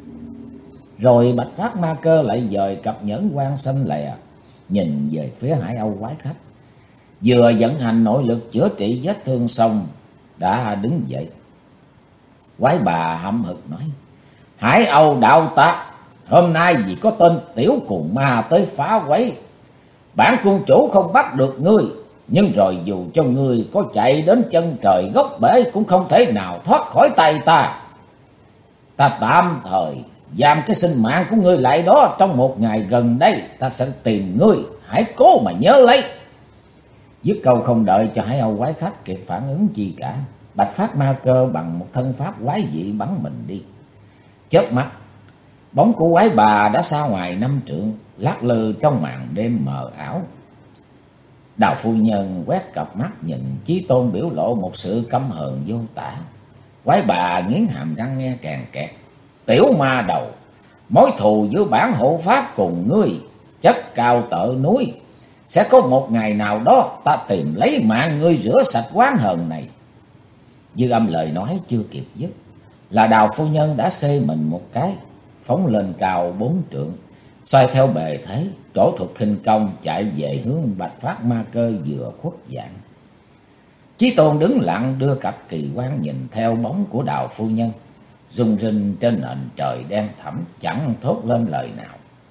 Rồi Bạch Phát Ma Cơ lại dời cặp nhẫn quan xanh lè, nhìn về phía Hải Âu quái khách. Vừa vận hành nội lực chữa trị vết thương xong, đã đứng dậy. Quái bà hậm hực nói: Hải Âu đạo tặc, hôm nay vì có tên tiểu cuồng ma tới phá quấy, bản cung chủ không bắt được ngươi, nhưng rồi dù cho ngươi có chạy đến chân trời góc bể cũng không thể nào thoát khỏi tay ta. Ta tạm thời giam cái sinh mạng của ngươi lại đó, trong một ngày gần đây ta sẽ tìm ngươi, hãy cố mà nhớ lấy. Dứt câu không đợi cho Hải Âu quái khách kịp phản ứng chi cả, Bạch Phát Ma Cơ bằng một thân pháp quái dị bắn mình đi. Chớp mắt, bóng của quái bà đã xa ngoài 5 trượng, lắc lư trong màn đêm mờ ảo. Đào phu nhân quét cặp mắt nhìn Chí Tôn, biểu lộ một sự căm hờn vô tả. Quái bà nghiến hàm răng nghe kèn kẹt: Tiểu ma đầu, mối thù giữa bản hộ pháp cùng ngươi chất cao tợ núi, sẽ có một ngày nào đó ta tìm lấy mạng ngươi rửa sạch oán hờn này. Dư âm lời nói chưa kịp dứt, là Đào phu nhân đã xê mình một cái, phóng lên cao 4 trượng, xoay theo bề thế, trổ thuật khinh công chạy về hướng Bạch Phát Ma Cơ vừa khuất dạng. Chí Tôn đứng lặng đưa cặp kỳ quan nhìn theo bóng của Đào phu nhân, rung rinh trên nền trời đen thẳm, chẳng thốt lên lời nào.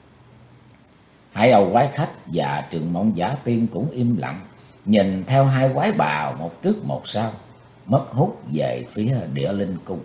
Hải Âu quái khách và Trường Mộng Giả Tiên cũng im lặng, nhìn theo hai quái bà một trước một sau, mất hút về phía Địa Linh Cung.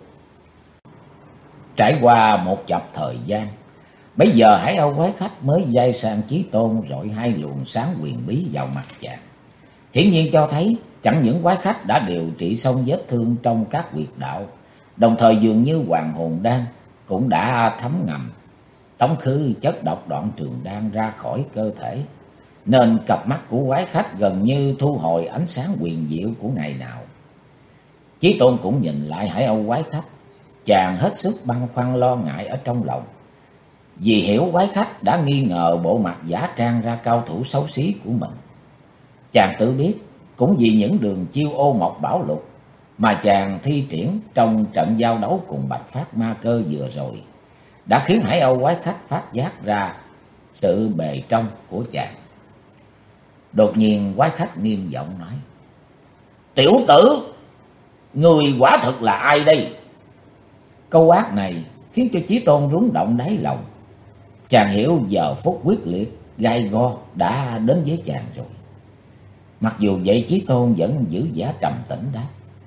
Trải qua một chập thời gian, bây giờ Hải Âu quái khách mới dây sang Chí Tôn, rọi 2 luồng sáng huyền bí vào mặt chàng. Hiển nhiên cho thấy chẳng những quái khách đã điều trị xong vết thương trong các huyệt đạo, đồng thời dường như hoàng hồn đan cũng đã thấm ngầm, tống khứ chất độc đoạn trường đan ra khỏi cơ thể, nên cặp mắt của quái khách gần như thu hồi ánh sáng huyền diệu của ngày nào. Chí Tôn cũng nhìn lại Hải Âu quái khách, chàng hết sức băn khoăn lo ngại ở trong lòng, vì hiểu quái khách đã nghi ngờ bộ mặt giả trang ra cao thủ xấu xí của mình. Chàng tự biết cũng vì những đường chiêu ô mộc bảo lục mà chàng thi triển trong trận giao đấu cùng Bạch Phát Ma Cơ vừa rồi đã khiến Hải Âu quái khách phát giác ra sự bề trong của chàng. Đột nhiên quái khách nghiêm giọng nói: Tiểu tử, người quả thực là ai đây? Câu quát này khiến cho Chí Tôn rúng động đáy lòng. Chàng hiểu giờ phút quyết liệt gai go đã đến với chàng rồi. Mặc dù vậy, Chí Tôn vẫn giữ vẻ trầm tĩnh đáp: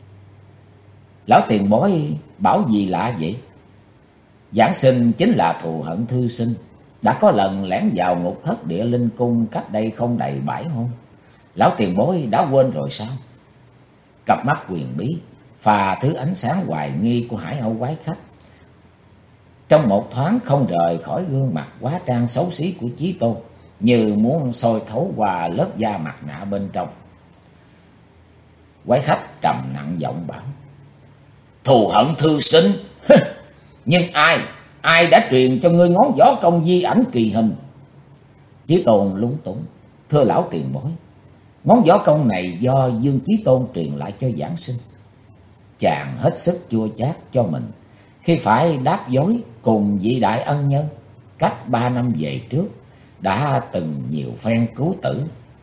Lão tiền bối bảo gì lạ vậy? Giảng sinh chính là thù hận thư sinh, đã có lần lẻn vào ngục thất Địa Linh Cung cách đây không đầy 7 hôm. Lão tiền bối đã quên rồi sao? Cặp mắt huyền bí phà thứ ánh sáng hoài nghi của Hải Âu quái khách, trong một thoáng không rời khỏi gương mặt quá trang xấu xí của Chí Tôn, như muốn soi thấu qua lớp da mặt nạ bên trong. Quái khách trầm nặng giọng bảo: Thù hận thư sinh. Nhưng ai đã truyền cho ngươi ngón võ công di ảnh kỳ hình? Chí Tôn lúng túng. Thưa lão tiền bối, ngón võ công này do Dương Chí Tôn truyền lại cho giảng sinh. Chàng hết sức chua chát cho mình khi phải đáp dối cùng vị đại ân nhân cách 3 năm về trước đã từng nhiều phen cứu tử.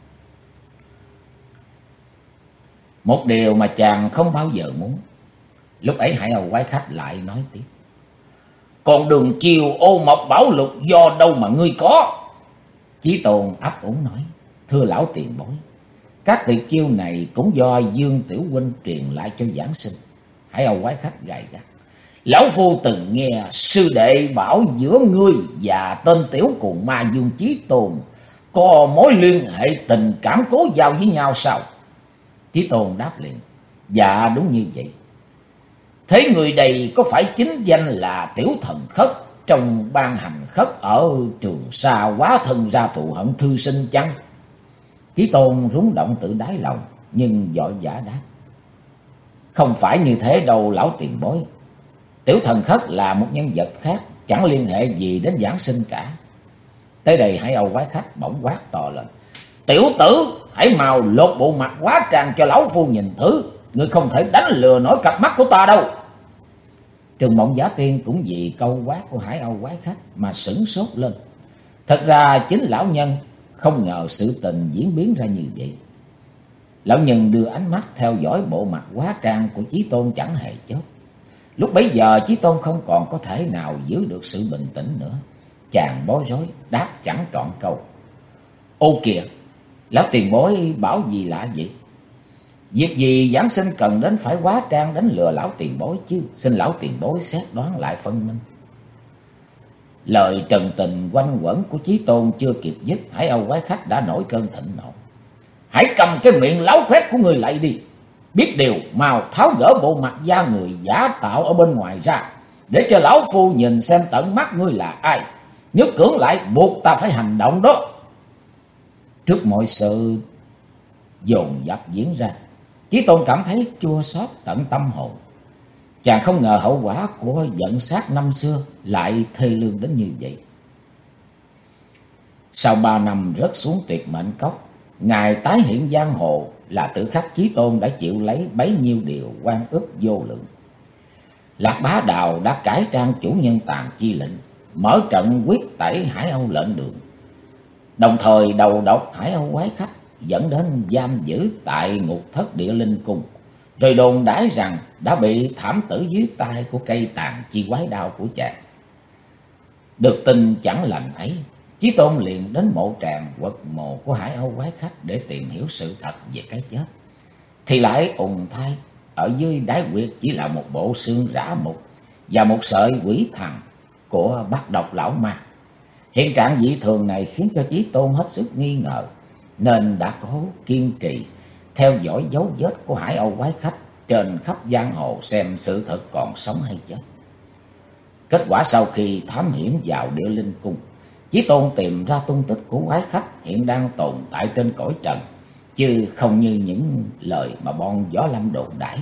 Một điều mà chàng không bao giờ muốn. Lúc ấy Hải Âu quái khách lại nói tiếp. Còn đường chiều ô mộc bảo lục do đâu mà ngươi có? Chí Tôn ấp úng nói. Thưa lão tiền bối, các tuyệt chiêu này cũng do Dương Tiểu huynh truyền lại cho giảng sinh. Hải Âu quái khách gay gắt. Lão phu từng nghe sư đệ bảo giữa ngươi và tên tiểu cùng ma Dương Chí Tôn có mối liên hệ tình cảm cố giao với nhau sao? Chí Tôn đáp liền. Dạ đúng như vậy. Thế người đây có phải chính danh là Tiểu Thần Khất trong ban hành khất ở Trường Sa quá thân ra thù hận thư sinh chăng? Chí Tôn rúng động tự đáy lòng nhưng vội vã đáp. Không phải như thế đâu lão tiền bối. Tiểu Thần Khất là một nhân vật khác, chẳng liên hệ gì đến giảng sinh cả. Tới đây Hải Âu quái khách bỗng quát to lên. Tiểu tử, hãy mau lột bộ mặt quá trang cho lão phu nhìn thử. Ngươi không thể đánh lừa nổi cặp mắt của ta đâu. Trừng Mộng Giả Tiên cũng vì câu quát của Hải Âu quái khách mà sửng sốt lên. Thật ra chính lão nhân không ngờ sự tình diễn biến ra như vậy. Lão nhân đưa ánh mắt theo dõi bộ mặt quá trang của Chí Tôn chẳng hề chớp. Lúc bấy giờ Chí Tôn không còn có thể nào giữ được sự bình tĩnh nữa. Chàng bối rối đáp chẳng trọn câu. Ô kìa, lão tiền bối bảo gì lạ vậy? Việc gì giảng sinh cần đến phải quá trang đánh lừa lão tiền bối chứ? Xin lão tiền bối xét đoán lại phân minh. Lời trần tình quanh quẩn của Chí Tôn chưa kịp dứt, Hải Âu quái khách đã nổi cơn thịnh nộ. Hãy cầm cái miệng láo khoét của người lại đi. Biết điều mau tháo gỡ bộ mặt da người giả tạo ở bên ngoài ra, để cho lão phu nhìn xem tận mắt ngươi là ai. Nếu cưỡng lại buộc ta phải hành động đó. Trước mọi sự dồn dập diễn ra, Chí Tôn cảm thấy chua xót tận tâm hồn. Chàng không ngờ hậu quả của giận sát năm xưa lại thê lương đến như vậy. Sau 3 năm rớt xuống tuyệt mệnh cốc, ngài tái hiện giang hồ là Tử Khắc Chí Tôn đã chịu lấy bấy nhiêu điều oan ức vô lượng. Lạc Bá Đào đã cải trang chủ nhân Tàn Chi lệnh, mở trận quyết tẩy Hải Âu lệnh đường. Đồng thời đầu độc Hải Âu quái khách, dẫn đến giam giữ tại ngục thất Địa Linh Cung, rồi đồn đãi rằng đã bị thảm tử dưới tay của cây Tàn Chi quái đao của chàng. Được tin chẳng lành ấy, Chí Tôn liền đến mộ tràng quật mộ của Hải Âu quái khách để tìm hiểu sự thật về cái chết. Thì lại ùn thay, ở dưới đáy huyệt chỉ là một bộ xương rã mục và một sợi quỷ thần của bát độc lão ma. Hiện trạng dị thường này khiến cho Chí Tôn hết sức nghi ngờ, nên đã cố kiên trì theo dõi dấu vết của Hải Âu quái khách trên khắp giang hồ xem sự thật còn sống hay chết. Kết quả sau khi thám hiểm vào Địa Linh Cung, Chí Tôn tìm ra tung tích của quái khách hiện đang tồn tại trên cõi trần, chứ không như những lời mà bọn Võ Lâm đồn đãi.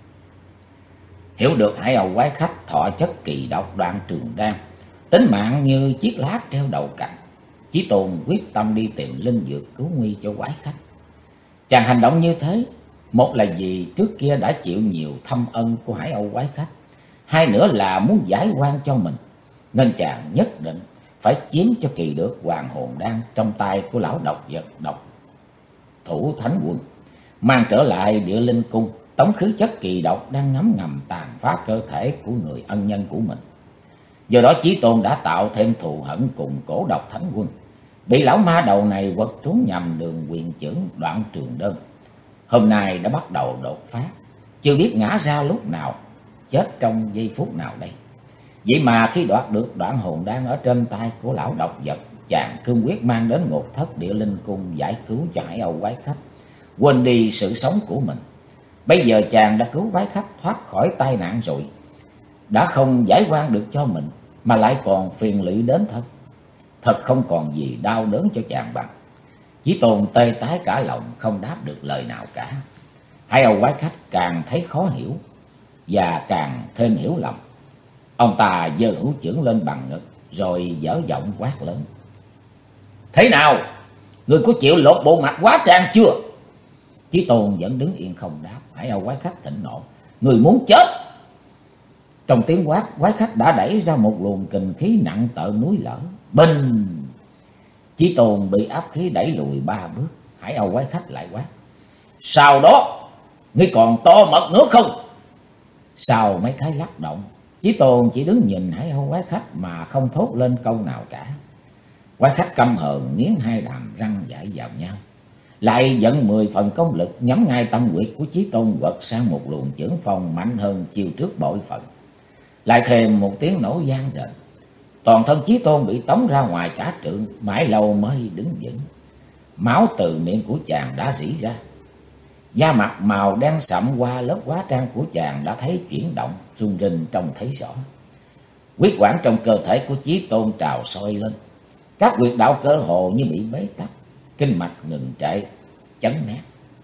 Hiểu được Hải Âu quái khách thọ chất kỳ độc Đoạn Trường Đan, tính mạng như chiếc lá treo đầu cành, Chí Tôn quyết tâm đi tìm linh dược cứu nguy cho quái khách. Chàng hành động như thế, một là vì trước kia đã chịu nhiều thâm ân của Hải Âu quái khách, hai nữa là muốn giải oan cho mình, nên chàng nhất định phải chiếm cho kỳ được Hoàng Hồn Đan trong tay của lão độc vật độc thủ Thánh Quân, mang trở lại Địa Linh Cung, tống khứ chất kỳ độc đang ngấm ngầm tàn phá cơ thể của người ân nhân của mình. Do đó Chí Tôn đã tạo thêm thù hận cùng Cổ Độc Thánh Quân, bị lão ma đầu này quật trúng nhầm đường quyền chưởng Đoạn Trường Đơn. Hôm nay đã bắt đầu đột phá, chưa biết ngã ra lúc nào, chết trong giây phút nào đây. Vậy mà khi đoạt được Đoạn Hồn Đan ở trên tay của lão độc vật, chàng cương quyết mang đến ngục thất Địa Linh Cung giải cứu cho Hải Âu quái khách, quên đi sự sống của mình. Bây giờ chàng đã cứu quái khách thoát khỏi tai nạn rồi, đã không giải oan được cho mình mà lại còn phiền lụy đến thân. Thật không còn gì đau đớn cho chàng bằng. Chí Tôn tê tái cả lòng, không đáp được lời nào cả. Hải Âu quái khách càng thấy khó hiểu. và càng thêm hiểu lầm. Ông ta giơ hữu chưởng lên bằng ngực, rồi dở giọng quát lớn: "Thế nào? Người có chịu lột bộ mặt hóa trang chưa?" Chí Tôn vẫn đứng yên không đáp. Hải Âu quái khách thịnh nộ: "Người muốn chết!" Trong tiếng quát, quái khách đã đẩy ra một luồng kình khí nặng tợ núi lở. Bình! Chí Tôn bị áp khí đẩy lùi 3 bước. Hải Âu quái khách lại quát: "Sau đó, ngươi còn to mật nữa không?" Sau mấy cái lắc động, Chí Tôn chỉ đứng nhìn Hải Âu quái khách mà không thốt lên câu nào cả. Quái khách căm hờn nghiến hai đàm răng dại vào nhau, lại dẫn 10 phần công lực nhắm ngay tâm huyệt của Chí Tôn, quật sang một luồng chưởng phong mạnh hơn chiêu trước bội phần. Lại thêm một tiếng nổ vang rền, toàn thân Chí Tôn bị tống ra ngoài cả trượng, mãi lâu mới đứng vững. Máu từ miệng của chàng đã rỉ ra. Da mặt màu đen sậm qua lớp hóa trang của chàng đã thấy chuyển động, rung rinh trông thấy rõ. Huyết quản trong cơ thể của Chí Tôn trào sôi lên, các huyệt đạo cơ hồ như bị bế tắc, kinh mạch ngừng trệ, chấn nát.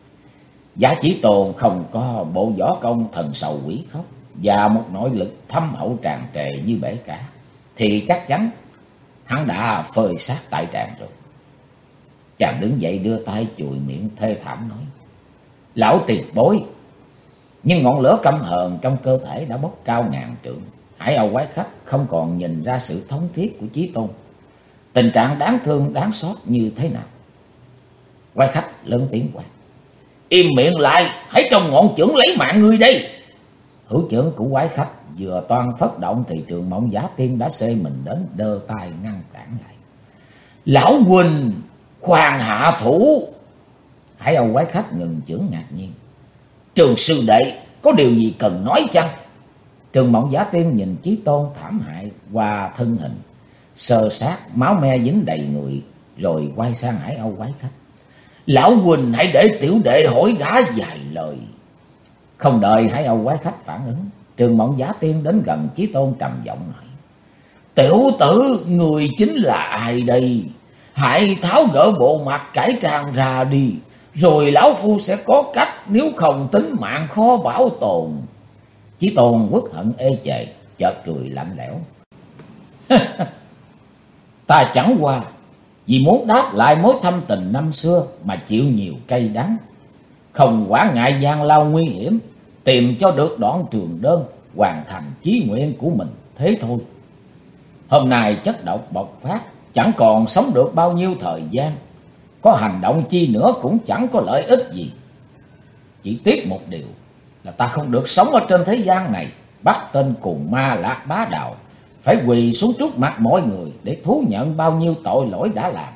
Giả Chí Tôn không có bộ võ công thần sầu quỷ khóc và một nội lực thâm hậu tràn trề như bể cả, thì chắc chắn hắn đã phơi xác tại tràng rồi. Chàng đứng dậy đưa tay chùi miệng thê thảm nói: "Lão tiền bối!" Nhưng ngọn lửa căm hờn trong cơ thể đã bốc cao ngàn trượng. Hải Âu quái khách không còn nhìn ra sự thống thiết của Chí Tôn, tình trạng đáng thương đáng xót như thế nào. Quái khách lớn tiếng quát: "Im miệng lại, hãy trong ngọn chưởng lấy mạng ngươi đây!" Hữu chưởng của quái khách vừa toan phất động thì Trường Mộng Giả Tiên đã xê mình đến, đơ tay ngăn cản lại. "Lão huynh, khoan hạ thủ!" Hải Âu quái khách ngừng chưởng ngạc nhiên: "Trường sư đệ, có điều gì cần nói chăng?" Trường Mộng Giả Tiên nhìn Chí Tôn thảm hại qua thân hình, sơ sát máu me dính đầy người, rồi quay sang Hải Âu quái khách: "Lão huynh hãy để tiểu đệ hỏi gã vài lời." Không đợi Hải Âu quái khách phản ứng, Trường Mộng Giả Tiên đến gần Chí Tôn trầm giọng nói: "Tiểu tử, người chính là ai đây? Hãy tháo gỡ bộ mặt cải trang ra đi, rồi lão phu sẽ có cách, nếu không tính mạng khó bảo tồn." Chí Tôn uất hận ê chề, chợt cười lạnh lẽo: "Ta chẳng qua vì muốn đáp lại mối thâm tình năm xưa mà chịu nhiều cay đắng, không quản ngại gian lao nguy hiểm, tìm cho được đoạn trường đơn, hoàn thành chí nguyện của mình thế thôi. Hôm nay chất độc bộc phát, chẳng còn sống được bao nhiêu thời gian, có hành động chi nữa cũng chẳng có lợi ích gì. Chỉ tiếc một điều là ta không được sống ở trên thế gian này, bắt tên cùng ma Lạc Bá Đạo phải quỳ xuống trước mặt mọi người để thú nhận bao nhiêu tội lỗi đã làm."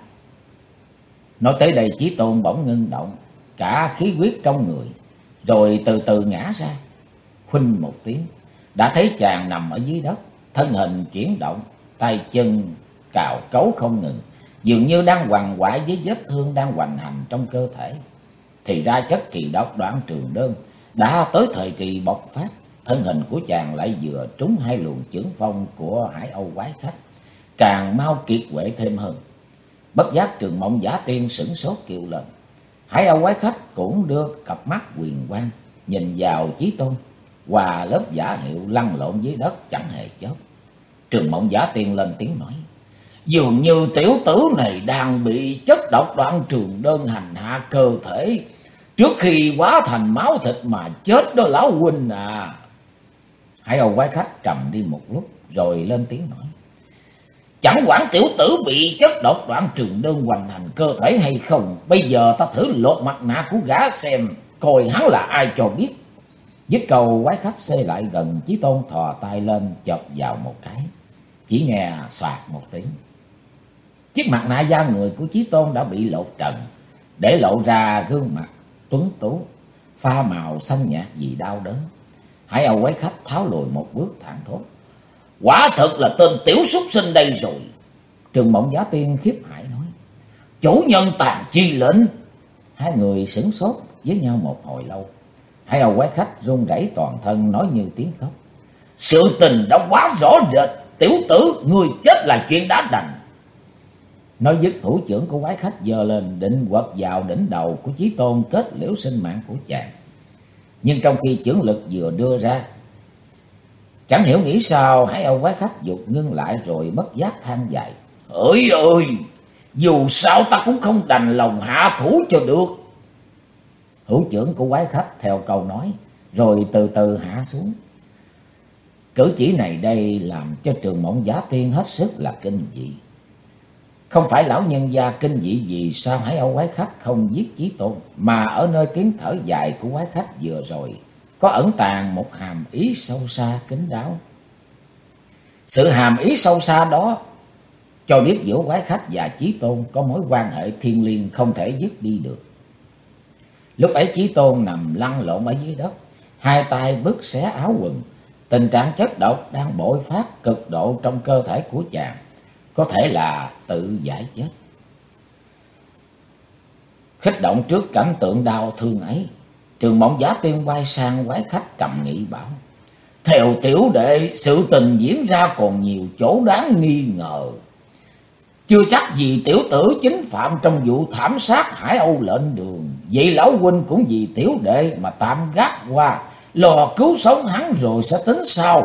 Nói tới đây Chí Tôn bỗng ngưng động cả khí huyết trong người, rồi từ từ ngã ra. Huỳnh một tiếng, đã thấy chàng nằm ở dưới đất, thân hình chuyển động, tay chân cào cấu không ngừng, dường như đang quằn quại với vết thương đang hoành hành trong cơ thể. Thì ra chất kỳ độc Đoạn Trường Đơn đã tới thời kỳ bộc phát, thân hình của chàng lại vừa trúng hai luồng chưởng phong của Hải Âu quái khách, càng mau kiệt quệ thêm hơn. Bất giác Trường Mộng Giả Tiên sửng sốt kêu lên. Hải Âu quái khách cũng đưa cặp mắt huyền quang nhìn vào Chí Tôn, qua lớp giả hiệu lăn lộn dưới đất chẳng hề chớp. Trường Mộng Giả Tiên lên tiếng nói: "Dường như tiểu tử này đang bị chất độc Đoạn Trường Đơn hành hạ cơ thể, trước khi hóa thành máu thịt mà chết đó lão huynh à." Hải Âu quái khách trầm đi một lúc rồi lên tiếng nói: "Chẳng quản tiểu tử bị chất độc Đoạn Trường Đơn hoành hành cơ thể hay không, bây giờ ta thử lột mặt nạ của gã xem, coi hắn là ai cho biết." Dứt câu quái khách xê lại gần Chí Tôn, thò tay lên chộp vào một cái. Chỉ nghe xoạt một tiếng, chiếc mặt nạ da người của Chí Tôn đã bị lột trần, để lộ ra gương mặt tuấn tú, pha màu xanh nhạt vì đau đớn. Hải Âu quái khách tháo lùi một bước thẳng thốt: "Quả thật là tên tiểu súc sinh đây rồi." Trường Mộng Giả Tiên khiếp hãi nói: "Chủ nhân tàn chi lệnh." Hai người sửng sốt với nhau một hồi lâu. Hải Âu quái khách run rẩy toàn thân, nói như tiếng khóc: "Sự tình đã quá rõ rệt, tiểu tử người chết là chuyện đã đành." Nói dứt, hữu chưởng của quái khách giơ lên định quật vào đỉnh đầu của Chí Tôn, kết liễu sinh mạng của chàng. Nhưng trong khi chưởng lực vừa đưa ra, Chẳng hiểu nghĩ sao, Hải Âu quái khách dục ngưng lại rồi bất giác than dài. Hỡi ơi, dù sao ta cũng không đành lòng hạ thủ cho được. Hữu trưởng của quái khách theo câu nói, rồi từ từ hạ xuống. Cử chỉ này đây làm cho Trường Mộng Giả Tiên hết sức là kinh dị. Không phải lão nhân gia kinh dị vì sao Hải Âu quái khách không giết Chí Tôn, mà ở nơi tiếng thở dài của quái khách vừa rồi có ẩn tàng một hàm ý sâu xa kín đáo. Sự hàm ý sâu xa đó cho biết giữa quái khách và Chí Tôn có mối quan hệ thiêng liêng không thể dứt đi được. Lúc ấy Chí Tôn nằm lăn lộn ở dưới đất, hai tay bứt xé áo quần. Tình trạng chất độc đang bội phát cực độ trong cơ thể của chàng, có thể là tự giải chết. Khích động trước cảnh tượng đau thương ấy, Trường Mộng Giả Tiên quay sang quái khách trầm nghị bảo: theo tiểu đệ, sự tình diễn ra còn nhiều chỗ đáng nghi ngờ. Chưa chắc gì tiểu tử chính phạm trong vụ thảm sát Hải Âu lệnh đường. Vậy lão huynh cũng vì tiểu đệ mà tạm gác qua, lo cứu sống hắn rồi sẽ tính sau.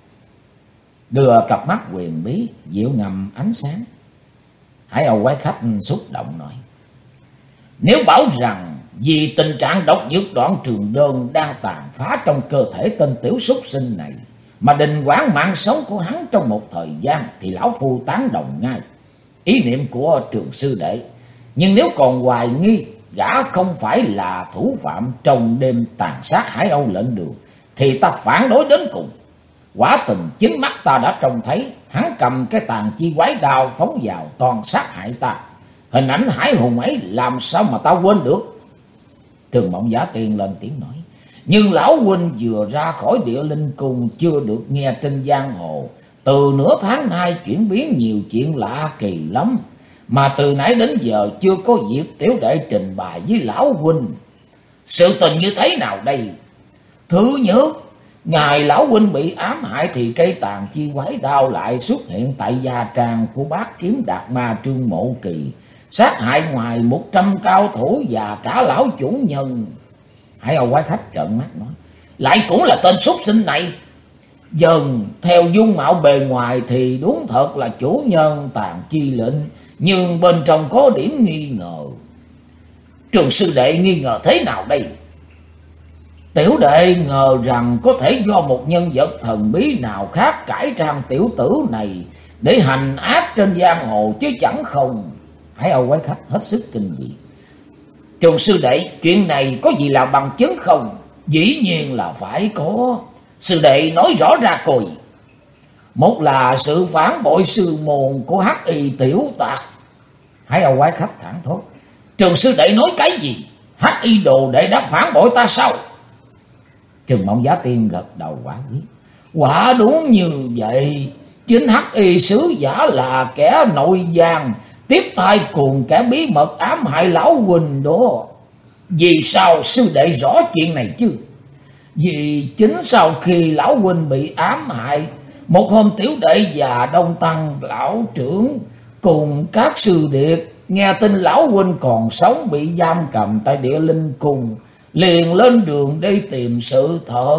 Đưa cặp mắt huyền bí dịu ngầm ánh sáng, Hải Âu quái khách xúc động nói: nếu bảo rằng vì tình trạng độc dược đoạn trường đơn đang tàn phá trong cơ thể tên tiểu súc sinh này mà đình quản mạng sống của hắn trong một thời gian, thì lão phu tán đồng ngay ý niệm của Trường sư đệ. Nhưng nếu còn hoài nghi gã không phải là thủ phạm trong đêm tàn sát Hải Âu lệnh đường, thì ta phản đối đến cùng. Quả tình chính mắt ta đã trông thấy hắn cầm cái tàn chi quái đao phóng vào toàn sát hại ta. Hình ảnh hải hùng ấy làm sao mà ta quên được. Trường Mộng Giả Tiên lên tiếng nói: nhưng lão huynh vừa ra khỏi địa linh cung, chưa được nghe trên giang hồ từ nửa tháng nay chuyển biến nhiều chuyện lạ kỳ lắm, mà từ nãy đến giờ chưa có dịp tiểu đệ trình bày với lão huynh. Sự tình như thế nào đây? Thứ nhất, ngày lão huynh bị ám hại thì cây tàn chi quái đao lại xuất hiện tại gia trang của bác kiếm đạt ma Trương Mộ Kỳ, sát hại ngoài 100 cao thủ và cả lão chủ nhân. Hải Âu quái khách trợn mắt nói: lại cũng là tên súc sinh này. Dần theo dung mạo bề ngoài thì đúng thật là chủ nhân tàn chi lệnh, nhưng bên trong có điểm nghi ngờ. Trường sư đệ nghi ngờ thế nào đây? Tiểu đệ ngờ rằng có thể do một nhân vật thần bí nào khác cải trang tiểu tử này để hành ác trên giang hồ chứ chẳng không. Hải Âu quái khách hết sức kinh dị: Trường sư đệ, chuyện này có gì là bằng chứng không? Dĩ nhiên là phải có. Sư đệ nói rõ ra coi. Một là sự phản bội sư môn của Hắc Y tiểu tặc. Hải Âu quái khách thẳng thốt: Trường sư đệ nói cái gì? Hắc Y đồ đệ đã phản bội ta sao? Trường Mộng Giả Tiên gật đầu quả quyết: quả đúng như vậy. Chính Hắc Y sứ giả là kẻ nội gian, tiếp tay cùng kẻ bí mật ám hại lão huynh đó. Vì sao sư đệ rõ chuyện này chứ? Vì chính sau khi lão huynh bị ám hại, một hôm tiểu đệ và Đông Tăng lão trưởng cùng các sư điệt nghe tin lão huynh còn sống bị giam cầm tại địa linh cung, liền lên đường đi tìm sự thật.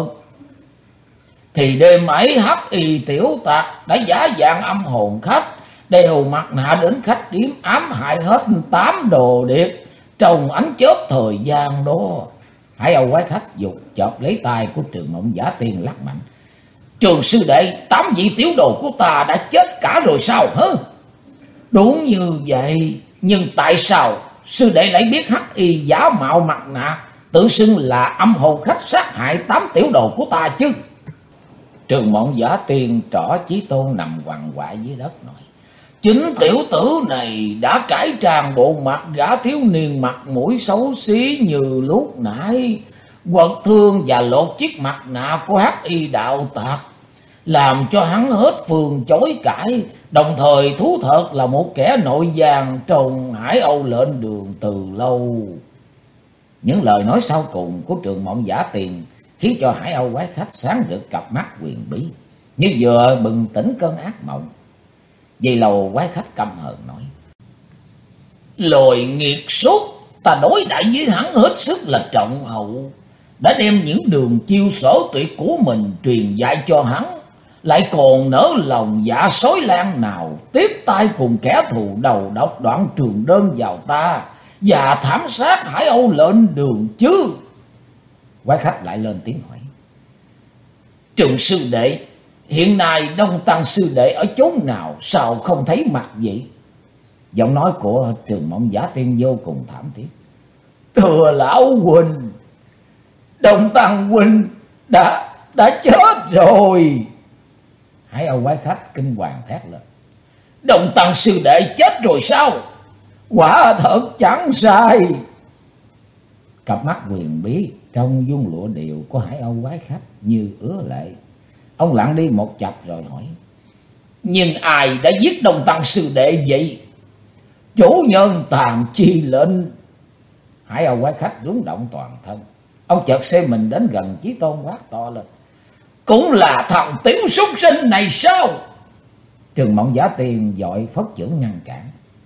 Thì đêm ấy Hắc Y tiểu tặc đã giả dạng âm hồn khách, đeo mặt nạ đến khách điếm ám hại hết 8 đồ điệt trong ánh chớp thời gian đó. Hải Âu quái khách dục chộp lấy tay của Trường Mộng Giả Tiên lắc mạnh: Trường sư đệ, 8 vị tiểu đồ của ta đã chết cả rồi sao hả? Đúng như vậy, nhưng tại sao sư đệ lại biết Hắc Y giả mạo mặt nạ tự xưng là âm hồn khách sát hại 8 tiểu đồ của ta chứ? Trường Mộng Giả Tiên trỏ Chí Tôn nằm quằn quại dưới đất nói: chính tiểu tử này đã cải trang bộ mặt gã thiếu niên mặt mũi xấu xí như lúc nãy, quật thương và lột chiếc mặt nạ của Hắc Y đạo tặc, làm cho hắn hết phương chối cãi, đồng thời thú thật là một kẻ nội gian trong Hải Âu lệnh đường từ lâu. Những lời nói sau cùng của Trường Mộng Giả Tiên khiến cho Hải Âu quái khách sáng rực cặp mắt huyền bí, như vừa bừng tỉnh cơn ác mộng. Dây Lầu quái khách căm hờn nói: Lồi nghiệt sốt, ta đối đãi với hắn hết sức là trọng hậu, đã đem những đường chiêu sở tuyệt của mình truyền dạy cho hắn. lại còn nỡ lòng dạ sói lan nào tiếp tay cùng kẻ thù đầu độc Đoạn Trường Đơn vào ta và thảm sát Hải Âu Lệnh Đường chứ? Quái khách lại lên tiếng hỏi. Trường sư đệ, hiện nay Đông Tăng sư đệ ở chốn nào, sao không thấy mặt vậy? Giọng nói của Trường Mộng Giả Tiên vô cùng thảm thiết. Thưa lão huynh, Đông Tăng huynh đã chết rồi. Hải Âu quái khách kinh hoàng thét lên. Đông Tăng sư đệ chết rồi sao? Quả thật chẳng sai. Cặp mắt huyền bí trong dung lụa điều của Hải Âu quái khách như ứa lệ. Ông lặng đi một chập rồi hỏi. Nhưng ai đã giết Đông Tăng sư đệ vậy? Chủ nhân Tàn Chi Lệnh. Hải Âu quái khách rúng động toàn thân. Ông chợt xoay mình đến gần Chí Tôn quát to lên. Cũng là thằng tiểu súc sinh này sao? Trường Mộng Giả Tiên vội phất chưởng ngăn cản.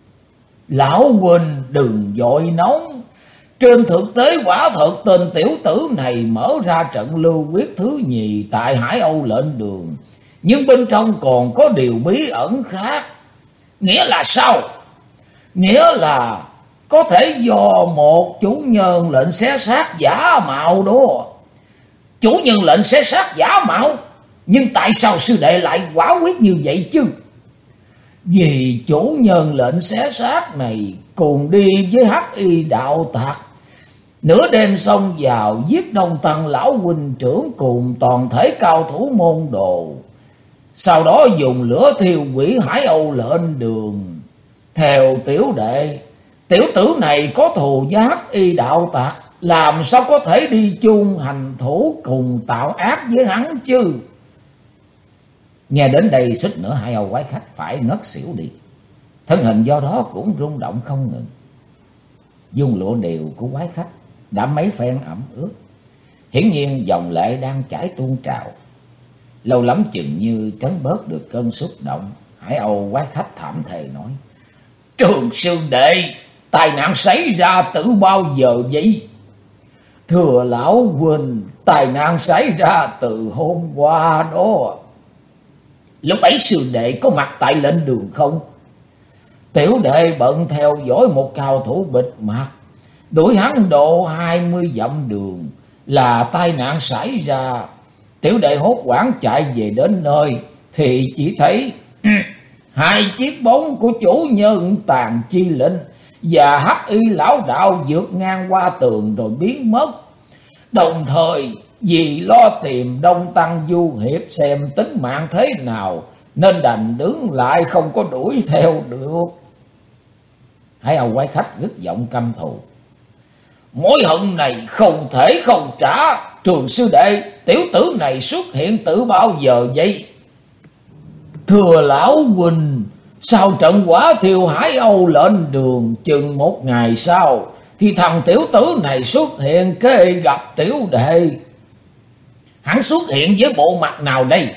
Lão huynh đừng vội nóng. Trên thực tế quả thật tên tiểu tử này mở ra trận lưu quyết thứ nhì tại Hải Âu Lệnh Đường. Nhưng bên trong còn có điều bí ẩn khác. Nghĩa là sao? Nghĩa là có thể do một chủ nhân lệnh xé xác giả mạo đó. Chủ nhân lệnh xé xác giả mạo? Nhưng tại sao sư đệ lại quả quyết như vậy chứ? Vì chủ nhân lệnh xé xác này cùng đi với Hắc Y đạo tặc, nửa đêm xông vào giết Đông Tăng lão huynh trưởng cùng toàn thể cao thủ môn đồ, sau đó dùng lửa thiêu hủy Hải Âu Lệnh Đường. Theo tiểu đệ, tiểu tử này có thù với Hắc Y đạo tặc, làm sao có thể đi chung hành thủ cùng tạo ác với hắn chứ? Nghe đến đây suýt nữa Hải Âu quái khách phải ngất xỉu đi. Thân hình do đó cũng rung động không ngừng. Dung lụa điều của quái khách đã mấy phen ẩm ướt. Hiển nhiên dòng lệ đang chảy tuôn trào. Lâu lắm chừng như trấn bớt được cơn xúc động, Hải Âu quái khách thảm thề nói. Trường sư đệ, tai nạn xảy ra từ bao giờ vậy? Thưa lão huynh, tai nạn xảy ra từ hôm qua đó. Lúc ấy sư đệ có mặt tại lệnh đường không? Tiểu đệ bận theo dõi một cao thủ bịt mặt, đuổi hắn độ 20 dặm đường là tai nạn xảy ra. Tiểu đệ hốt hoảng chạy về đến nơi thì chỉ thấy hai chiếc bóng của chủ nhân Tàn Chi Lệnh và Hắc Y lão đạo vượt ngang qua tường rồi biến mất. Đồng thời vì lo tìm Đông Tăng du hiệp xem tính mạng thế nào nên đành đứng lại không có đuổi theo được. Hải Âu quái khách rất giọng căm thù. Mối hận này không thể không trả. Trường sư đệ, tiểu tử này xuất hiện từ bao giờ vậy? Thưa lão huynh, sau trận quả thiêu Hải Âu Lệnh Đường chừng một ngày sau thì thằng tiểu tử này xuất hiện kế gặp tiểu đệ. Hắn xuất hiện với bộ mặt nào đây?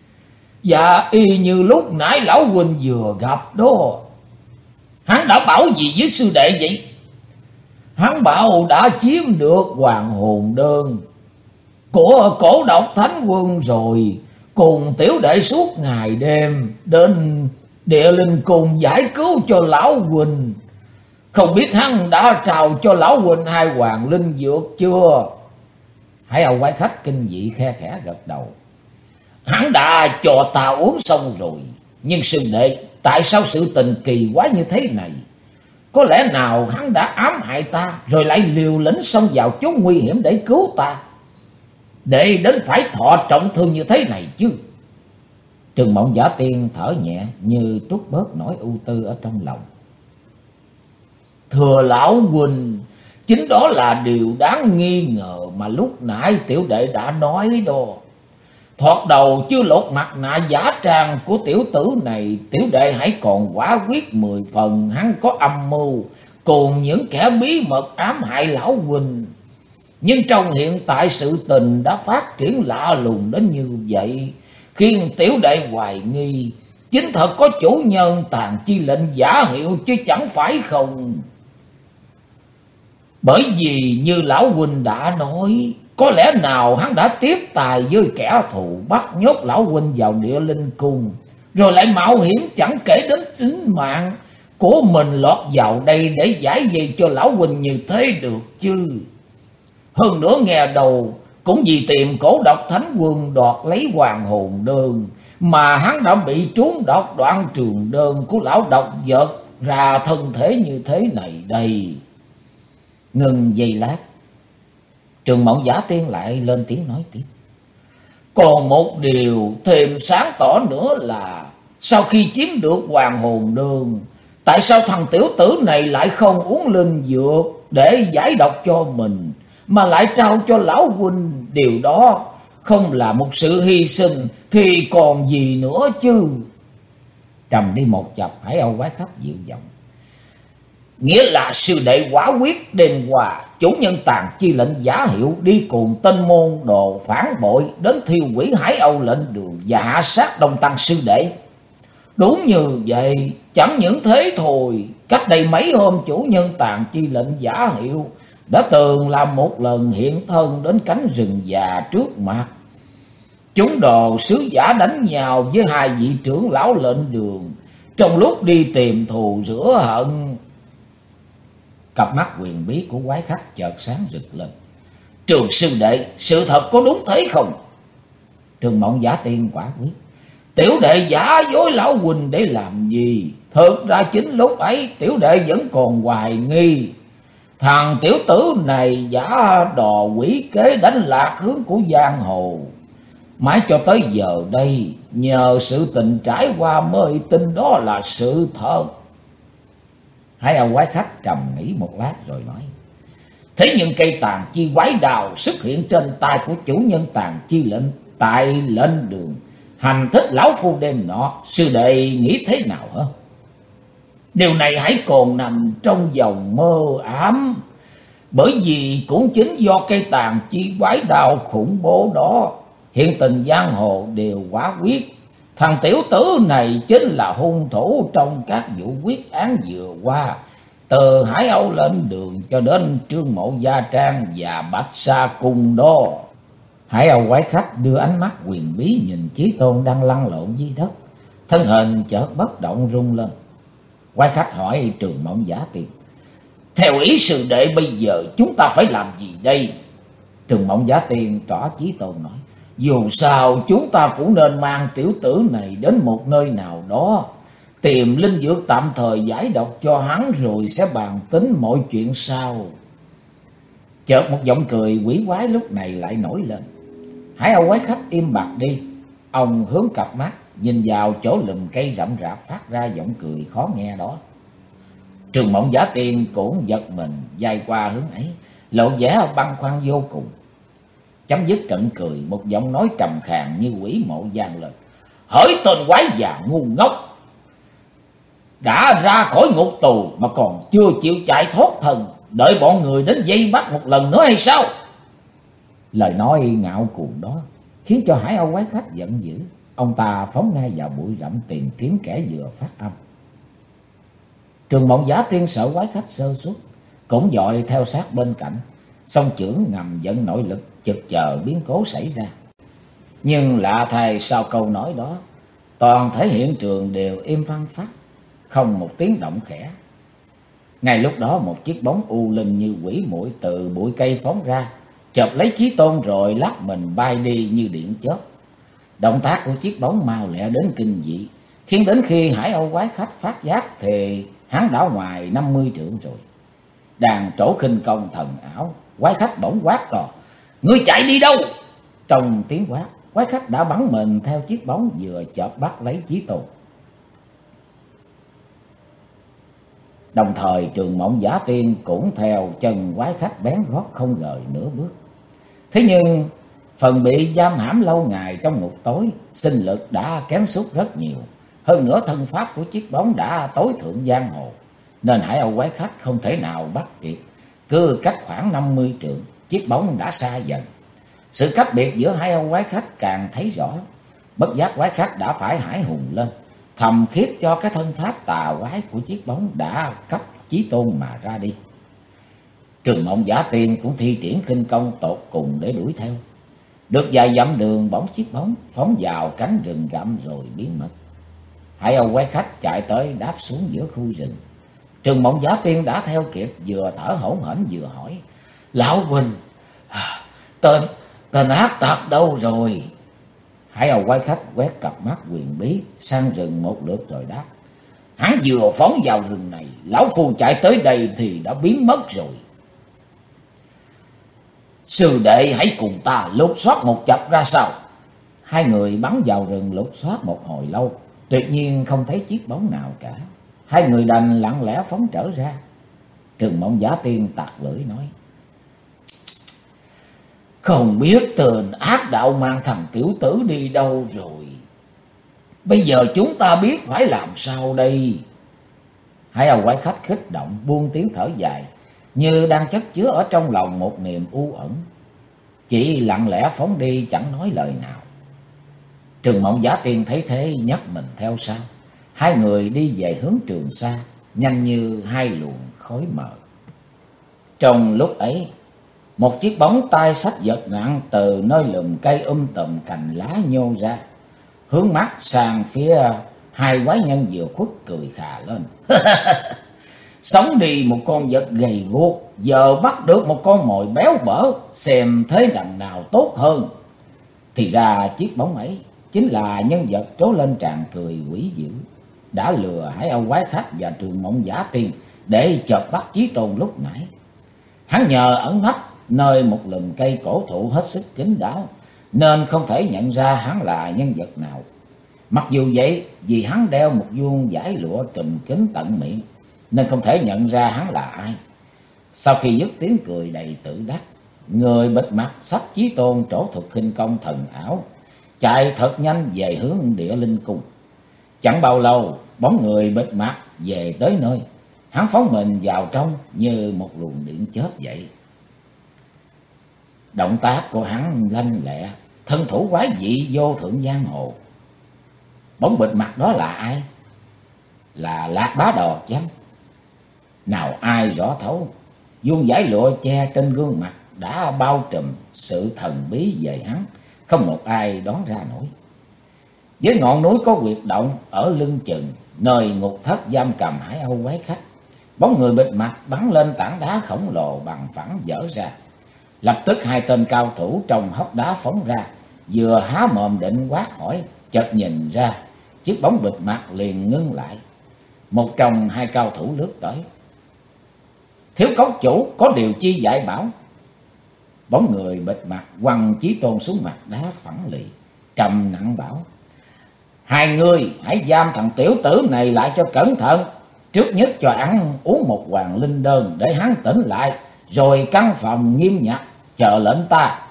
Dạ y như lúc nãy lão huynh vừa gặp đó. Hắn đã bảo gì với sư đệ vậy? Hắn bảo đã chiếm được Hoàng Hồn Đơn của Cổ Độc Thánh Quân rồi, cùng tiểu đệ suốt ngày đêm đến Địa Linh Cung giải cứu cho lão huynh. Không biết hắn đã trao cho lão huynh 2 hoàng linh dược chưa? Hải Âu quái khách kinh dị khe khẽ gật đầu. Hắn đã cho ta uống xong rồi. Nhưng sư đệ, tại sao sự tình kỳ quá như thế này? Có lẽ nào hắn đã ám hại ta rồi lại liều lĩnh xông vào chốn nguy hiểm để cứu ta, để đến phải thọ trọng thương như thế này chứ? Trường Mộng Giả Tiên thở nhẹ như trút bớt nỗi ưu tư ở trong lòng. Thưa lão huynh, chính đó là điều đáng nghi ngờ mà lúc nãy tiểu đệ đã nói đó. Thoạt đầu chưa lột mặt nạ giả trang của tiểu tử này, tiểu đệ hãy còn quả quyết 10 phần hắn có âm mưu cùng những kẻ bí mật ám hại lão huynh. Nhưng trong hiện tại sự tình đã phát triển lạ lùng đến như vậy, khiến tiểu đệ hoài nghi chính thật có chủ nhân Tàn Chi Lệnh giả hiệu chứ chẳng phải không. Bởi vì như lão huynh đã nói, Có lẽ nào hắn đã tiếp tài với kẻ thù, bắt nhốt lão huynh vào địa linh cung, rồi lại mạo hiểm chẳng kể đến tính mạng của mình lọt vào đây để giải vây cho lão huynh như thế được chứ. Hơn nữa nghe đầu cũng vì tìm Cổ Độc Thánh Quân đoạt lấy hoàng hồn đơn, mà hắn đã bị trúng độc đoạn trường đơn của lão độc vật ra thân thể như thế này đây. Ngừng giây lát, Trường Mộng Giả Tiên lại lên tiếng nói tiếp. Còn một điều thêm sáng tỏ nữa là, sau khi chiếm được hoàng hồn đơn, tại sao thằng tiểu tử này lại không uống linh dược để giải độc cho mình, mà lại trao cho lão huynh? Điều đó không là một sự hy sinh thì còn gì nữa chứ. Trầm đi một chập, Hải Âu Quái Khách dịu giọng. Nghĩa là sư đệ quả quyết đêm qua chủ nhân Tàn Chi lệnh giả hiệu đi cùng tên môn đồ phản bội đến thiêu hủy Hải Âu lệnh đường và hạ sát Đông Tăng sư đệ. Đúng như vậy, chẳng những thế thôi, cách đây mấy hôm chủ nhân Tàn Chi lệnh giả hiệu đã từng làm một lần hiện thân đến cánh rừng già trước mặt. Chúng đồ sứ giả đánh nhau với hai vị trưởng lão lệnh đường trong lúc đi tìm thù rửa hận. Cặp mắt huyền bí của Quái Khách chợt sáng rực lên. Trường sư đệ, sự thật có đúng thế không? Trường Mộng Giả Tiên quả quyết. Tiểu đệ giả dối lão huynh để làm gì? Thực ra chính lúc ấy tiểu đệ vẫn còn hoài nghi thằng tiểu tử này giả đò quỷ kế đánh lạc hướng của giang hồ. Mãi cho tới giờ đây, nhờ sự tình trải qua mới tin đó là sự thật. Hải Âu Quái Khách trầm nghĩ một lát rồi nói. Thế nhưng cây Tàn Chi quái đào xuất hiện trên tay của chủ nhân Tàn Chi lệnh tại lệnh đường hành thích lão phu đêm nọ, sư đệ nghĩ thế nào hả? Điều này hãy còn nằm trong vòng mơ ám, bởi vì cũng chính do cây Tàn Chi quái đào khủng bố đó, hiện tình giang hồ đều quả quyết thằng tiểu tử này chính là hung thủ trong các vụ quyết án vừa qua, từ Hải Âu lên đường cho đến Trương Mộ Gia Trang và Bạch Sa Cung đó. Hải Âu Quái Khách đưa ánh mắt huyền bí nhìn Chí Tôn đang lăn lộn dưới đất, thân hình chợt bất động rung lên. Quái Khách hỏi Trường Mộng Giả Tiên. Theo ý sư đệ bây giờ chúng ta phải làm gì đây? Trường Mộng Giả Tiên trỏ Chí Tôn nói. Dù sao chúng ta cũng nên mang tiểu tử này đến một nơi nào đó, tìm linh dược tạm thời giải độc cho hắn, rồi sẽ bàn tính mọi chuyện sau. Chợt một giọng cười quỷ quái lúc này lại nổi lên. Hải Âu Quái Khách im bặt đi. Ông hướng cặp mắt nhìn vào chỗ lùm cây rậm rạp phát ra giọng cười khó nghe đó. Trường Mộng Giả Tiên cũng giật mình, dài qua hướng ấy, lộ vẻ băn khoăn vô cùng. Chấm dứt trận cười, một giọng nói trầm khàn như quỷ mộ vang lên. Hỡi tên quái già ngu ngốc, đã ra khỏi ngục tù mà còn chưa chịu chạy thoát thân, đợi bọn người đến vây bắt một lần nữa hay sao? Lời nói ngạo cuồng đó khiến cho Hải Âu Quái Khách giận dữ. Ông ta phóng ngay vào bụi rậm tìm kiếm kẻ vừa phát âm. Trường Mộng Giả Tiên sợ Quái Khách sơ suất, cũng dội theo sát bên cạnh, song chưởng ngầm dẫn nội lực chực chờ biến cố xảy ra. Nhưng lạ thay, sau câu nói đó, toàn thể hiện trường đều im phăng phắc, không một tiếng động khẽ. Ngay lúc đó một chiếc bóng u linh như quỷ muội từ bụi cây phóng ra, chộp lấy Chí Tôn rồi lắc mình bay đi như điện chớp. Động tác của chiếc bóng mau lẹ đến kinh dị, khiến đến khi Hải Âu Quái Khách phát giác thì hắn đã ngoài 50 trượng rồi. Đàn trổ khinh công thần ảo, Quái Khách bỗng quát to. Ngươi chạy đi đâu? Trong tiếng quát, Quái Khách đã bắn mình theo chiếc bóng vừa chộp bắt lấy Chí Tôn. Đồng thời Trường Mộng Giả Tiên cũng theo chân Quái Khách bén gót không rời nửa bước. Thế nhưng phần bị giam hãm lâu ngày trong ngục tối, sinh lực đã kém sút rất nhiều. Hơn nữa thân pháp của chiếc bóng đã tối thượng giang hồ, nên Hải Âu Quái Khách không thể nào bắt kịp. Cứ cách khoảng 50 trượng, chiếc bóng đã xa dần. Sự cách biệt giữa Hải Âu Quái Khách càng thấy rõ. Bất giác Quái Khách đã phải hãi hùng lên, thầm khiếp cho cái thân pháp tà quái của chiếc bóng đã cấp Chí Tôn mà ra đi. Trường Mộng Giả Tiên cũng thi triển khinh công tột cùng để đuổi theo. Được vài dặm đường, bỗng chiếc bóng phóng vào cánh rừng rậm rồi biến mất. Hải Âu quái khách chạy tới đáp xuống giữa khu rừng. Trường Mộng Giả Tiên đã theo kịp, vừa thở hổn hển vừa hỏi: Lão huynh, tên ác tặc đâu rồi? Hải Âu quái khách quét cặp mắt huyền bí sang rừng một lượt rồi đáp: Hắn vừa phóng vào rừng này, lão phu chạy tới đây thì đã biến mất rồi. Sư đệ hãy cùng ta lục soát một chập ra sao? Hai người bắn vào rừng lục soát một hồi lâu, tuyệt nhiên không thấy chiếc bóng nào cả. Hai người đành lặng lẽ phóng trở ra. Trường Mộng Giả Tiên tặc lưỡi nói: Không biết tên ác đạo mang thằng tiểu tử đi đâu rồi. Bây giờ chúng ta biết phải làm sao đây? Hai ông quái khách kích động buông tiếng thở dài, như đang chất chứa ở trong lòng một niềm u ẩn. Chỉ lặng lẽ phóng đi chẳng nói lời nào. Trường Mộng Giả Tiên thấy thế nhấc mình theo sau. Hai người đi về hướng Trường Sa, nhanh như hai luồng khói mờ. Trong lúc ấy, một chiếc bóng tay xách vật nặng từ nơi lùm cây tùm cành lá nhô ra, hướng mắt sang phía hai quái nhân vừa khuất, cười khà lên. Sống đi một con vật gầy guộc, giờ bắt được một con mồi béo bở, xem thế đằng nào tốt hơn. Thì ra chiếc bóng ấy chính là nhân vật trố lên tràn cười quỷ dữ, đã lừa Hải Âu quái khách và Trường Mộng Giả Tiên để chợp bắt Chí Tôn lúc nãy. Hắn nhờ ẩn nấp nơi một lùm cây cổ thụ hết sức kín đáo, nên không thể nhận ra hắn là nhân vật nào. Mặc dù vậy, vì hắn đeo một vuông vải lụa trùm kín tận miệng, nên không thể nhận ra hắn là ai. Sau khi dứt tiếng cười đầy tự đắc, người bịt mặt xách Chí Tôn trổ thuật khinh công thần ảo, chạy thật nhanh về hướng Địa Linh Cung. Chẳng bao lâu, bóng người bịt mặt về tới nơi. Hắn phóng mình vào trong như một luồng điện chớp vậy. Động tác của hắn lanh lẹ, thân thủ quái dị vô thượng giang hồ. Bóng bịt mặt đó là ai? Là Lạc Bá Đò chăng? Nào ai rõ thấu, vuông vải lụa che trên gương mặt đã bao trùm sự thần bí về hắn, không một ai đoán ra nổi. Với ngọn núi có huyệt động ở lưng chừng, nơi ngục thất giam cầm Hải Âu quái khách, bóng người bịt mặt bắn lên tảng đá khổng lồ bằng phẳng dở ra. Lập tức hai tên cao thủ trong hốc đá phóng ra, vừa há mồm định quát hỏi, chợt nhìn ra, chiếc bóng bịt mặt liền ngưng lại. Một trong hai cao thủ lướt tới. Thiếu cốc chủ có điều chi dạy bảo? Bóng người bịt mặt quăng Chí Tôn xuống mặt đá phẳng lì, trầm nặng bảo: Hai người hãy giam thằng tiểu tử này lại cho cẩn thận. Trước nhất cho ăn uống một hoàng linh đơn để hắn tỉnh lại, rồi căn phòng nghiêm nhặt chờ lệnh ta.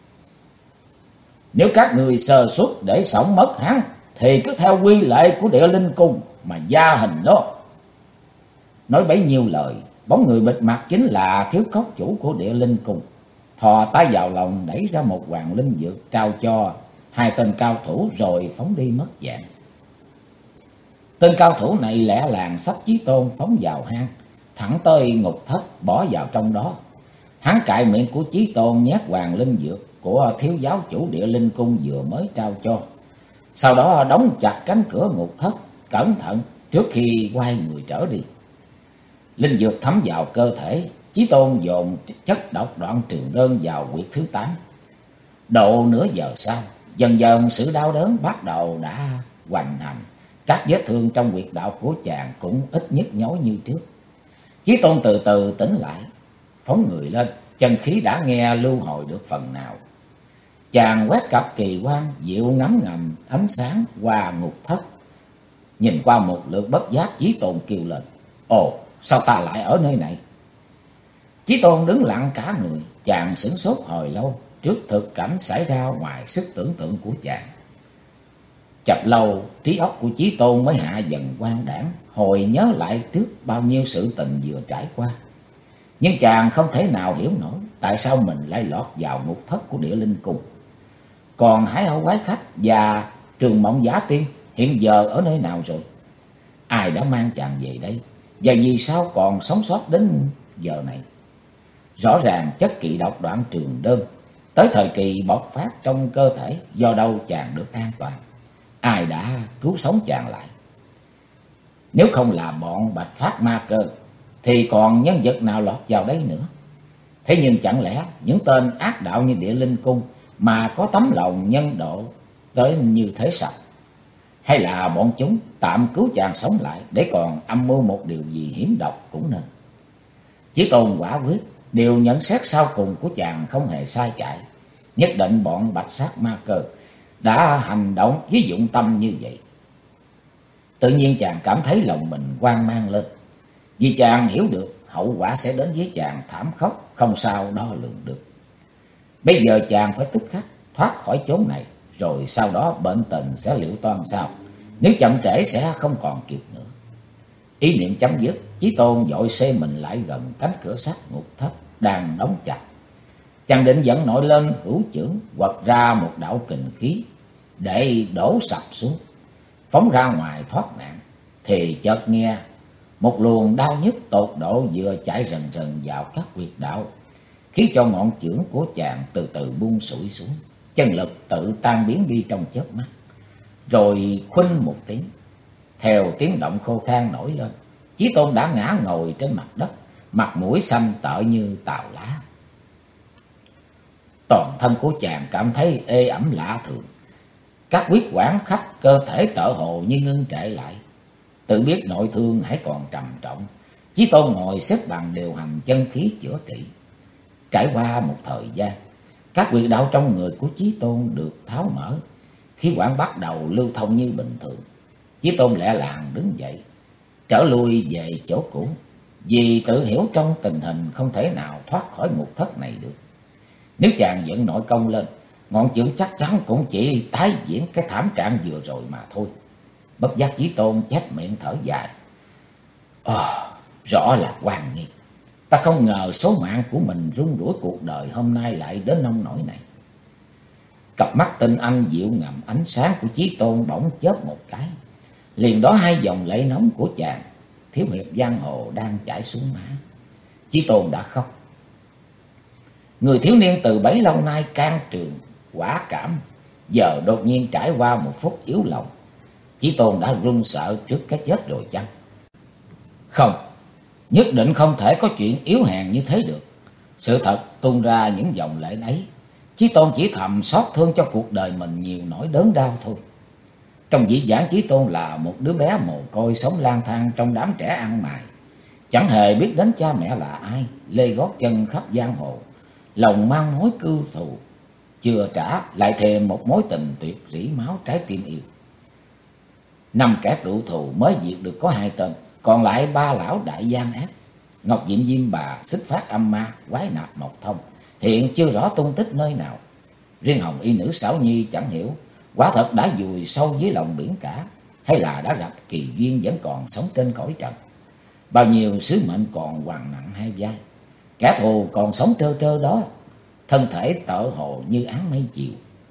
Nếu các người sơ suất để sống mất hắn, thì cứ theo quy lệ của Địa Linh Cung mà gia hình đó. Nói bấy nhiêu lời, bóng người bịt mặt chính là thiếu cốc chủ của Địa Linh Cung. Thò tay vào lòng đẩy ra một hoàng linh dược trao cho hai tên cao thủ, rồi phóng đi mất dạng. Tên cao thủ này lẹ làng xách Chí Tôn phóng vào hang, thẳng tới ngục thất bỏ vào trong đó. Hắn cạy miệng của Chí Tôn nhét hoàng linh dược của thiếu giáo chủ Địa Linh Cung vừa mới trao cho. Sau đó đóng chặt cánh cửa ngục thất cẩn thận trước khi quay người trở đi. Linh dược thấm vào cơ thể, Chí Tôn dồn chất độc Đoạn Trường Đơn vào huyệt thứ 8. Độ nửa giờ sau, dần dần sự đau đớn bắt đầu đã hoành hành. Các vết thương trong huyệt đạo của chàng cũng ít nhức nhối như trước. Chí Tôn từ từ tỉnh lại, phóng người lên, chân khí đã nghe lưu hồi được phần nào. Chàng quét cặp kỳ quan dịu ngắm ngầm ánh sáng qua ngục thất. Nhìn qua một lượt bất giác, Chí Tôn kêu lên: Ồ, sao ta lại ở nơi này? Chí Tôn đứng lặng cả người, chàng sửng sốt hồi lâu trước thực cảnh xảy ra ngoài sức tưởng tượng của chàng. Chập lâu, trí óc của Chí Tôn mới hạ dần quang đãng, hồi nhớ lại trước bao nhiêu sự tình vừa trải qua. Nhưng chàng không thể nào hiểu nổi tại sao mình lại lọt vào ngục thất của Địa Linh Cung. Còn Hải Âu quái khách và Trường Mộng Giả Tiên hiện giờ ở nơi nào rồi? Ai đã mang chàng về đây? Và vì sao còn sống sót đến giờ này? Rõ ràng chất kỵ độc đoạn trường đơn tới thời kỳ bộc phát trong cơ thể, do đâu chàng được an toàn? Ai đã cứu sống chàng lại? Nếu không là bọn Bạch Phát Ma Cơ thì còn nhân vật nào lọt vào đây nữa? Thế nhưng chẳng lẽ những tên ác đạo như Địa Linh Cung mà có tấm lòng nhân độ tới như thế sao? Hay là bọn chúng tạm cứu chàng sống lại để còn âm mưu một điều gì hiểm độc cũng nên. Chí Tôn quả quyết điều nhận xét sau cùng của chàng không hề sai chạy. Nhất định bọn Bạch Sát Ma Cơ đã hành động với dụng tâm như vậy. Tự nhiên chàng cảm thấy lòng mình hoang mang lên, vì chàng hiểu được hậu quả sẽ đến với chàng thảm khốc không sao đo lường được. Bây giờ chàng phải tức khắc thoát khỏi chốn này, rồi sau đó bệnh tình sẽ liệu toan sao. Nếu chậm trễ sẽ không còn kịp nữa. Ý niệm chấm dứt, Chí Tôn vội xê mình lại gần cánh cửa sắt ngục thất đang đóng chặt. Chàng định dẫn nổi lên hữu chưởng quật ra một đạo kình khí để đổ sập xuống, phóng ra ngoài thoát nạn, thì chợt nghe một luồng đau nhức tột độ vừa chạy rần rần vào các huyệt đạo, khiến cho ngọn chưởng của chàng từ từ buông sủi xuống, chân lực tự tan biến đi trong chớp mắt. Rồi khuynh một tiếng, theo tiếng động khô khan nổi lên, Chí Tôn đã ngã ngồi trên mặt đất, mặt mũi xanh tợi như tàu lá. Toàn thân của chàng cảm thấy ê ẩm lạ thường, các huyết quản khắp cơ thể tựa hồ như ngưng trệ lại. Tự biết nội thương hãy còn trầm trọng, Chí Tôn ngồi xếp bằng điều hành chân khí chữa trị. Trải qua một thời gian, các huyệt đạo trong người của Chí Tôn được tháo mở, khí quản bắt đầu lưu thông như bình thường. Chí Tôn lẹ làng đứng dậy, trở lui về chỗ cũ, vì tự hiểu trong tình hình không thể nào thoát khỏi ngục thất này được. Nếu chàng dẫn nội công lên, ngọn chưởng chắc chắn cũng chỉ tái diễn cái thảm trạng vừa rồi mà thôi. Bất giác Chí Tôn chép miệng thở dài. Rõ là oan nghiệt. Ta không ngờ số mạng của mình rung rủi cuộc đời hôm nay lại đến nông nỗi này. Cặp mắt tinh anh dịu ngầm ánh sáng của Chí Tôn bỗng chớp một cái. Liền đó hai dòng lệ nóng của chàng thiếu hiệp giang hồ đang chảy xuống má. Chí Tôn đã khóc. Người thiếu niên từ bấy lâu nay can trường quả cảm, giờ đột nhiên trải qua một phút yếu lòng. Chí Tôn đã run sợ trước cái chết rồi chăng? Không, nhất định không thể có chuyện yếu hèn như thế được. Sự thật tuôn ra những dòng lệ ấy, Chí Tôn chỉ thầm xót thương cho cuộc đời mình nhiều nỗi đớn đau thôi. Trong dĩ vãng, Chí Tôn là một đứa bé mồ côi sống lang thang trong đám trẻ ăn mày, chẳng hề biết đến cha mẹ là ai, lê gót chân khắp giang hồ, lòng mang mối cưu thù, chưa trả lại thêm một mối tình tuyệt rỉ máu trái tim yêu. 5 kẻ cựu thù mới diệt được có 2 tên, còn lại 3 lão đại gian ác. Ngọc Diệm Diêm Bà, Xích Phát Âm Ma, Quái Nạp Mộc Thông hiện chưa rõ tung tích nơi nào. Riêng Hồng Y Nữ Xảo Nhi chẳng hiểu quả thật đã vùi sâu dưới lòng biển cả, hay là đã gặp kỳ duyên vẫn còn sống trên cõi trần. Bao nhiêu sứ mệnh còn quằn nặng hai vai, kẻ thù còn sống trơ trơ đó, thân thể tợ hồ như áng mây chiều.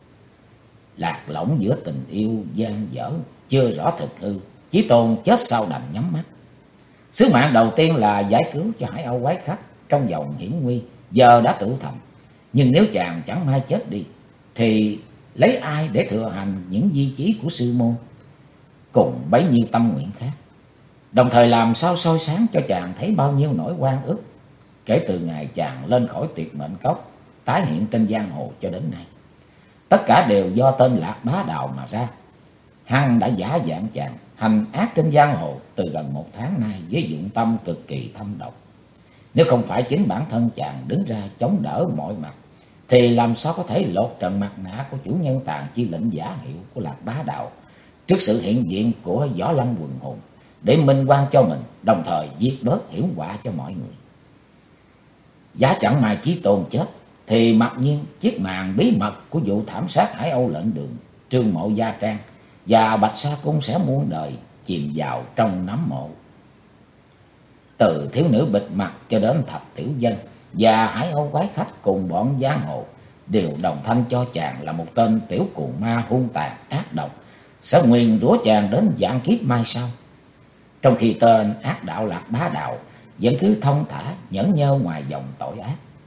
Lạc lõng giữa tình yêu gian dở, chưa rõ thực hư, Chí Tôn chết sau đành nhắm mắt. Sứ mạng đầu tiên là giải cứu cho Hải Âu Quái Khách trong vòng hiểm nguy, giờ đã tự thành. Nhưng nếu chàng chẳng may chết đi, thì lấy ai để thừa hành những di chí của sư môn, cùng bấy nhiêu tâm nguyện khác. Đồng thời làm sao soi sáng cho chàng thấy bao nhiêu nỗi oan ức kể từ ngày chàng lên khỏi Tuyệt Mệnh Cốc, tái hiện trên giang hồ cho đến nay. Tất cả đều do tên Lạc Bá Đạo mà ra. Hắn đã giả dạng chàng hành ác trên giang hồ từ gần 1 tháng nay với dụng tâm cực kỳ thâm độc. Nếu không phải chính bản thân chàng đứng ra chống đỡ mọi mặt, thì làm sao có thể lột trần mặt nạ của chủ nhân Tàn Chi Lệnh giả hiệu của Lạc Bá Đạo trước sự hiện diện của Võ Lâm quần hùng, để minh oan cho mình, đồng thời diệt bớt hiểm họa cho mọi người. Giá chẳng may Chí Tôn chết, thì mặc nhiên chiếc màn bí mật của vụ thảm sát Hải Âu Lệnh Đường, Trương Mộ Gia Trang và Bạch Sa Cung sẽ muôn đời chìm vào trong nấm mộ. Từ thiếu nữ bịt mặt cho đến Thập Tiểu Dân và Hải Âu Quái Khách cùng bọn giang hồ đều đồng thanh cho chàng là một tên tiểu cuồng ma hung tàn ác độc, sẽ nguyền rủa chàng đến vạn kiếp mai sau. Trong khi tên ác đạo Lạc Bá Đạo vẫn cứ thông thả nhẫn nhơ ngoài dòng tội ác,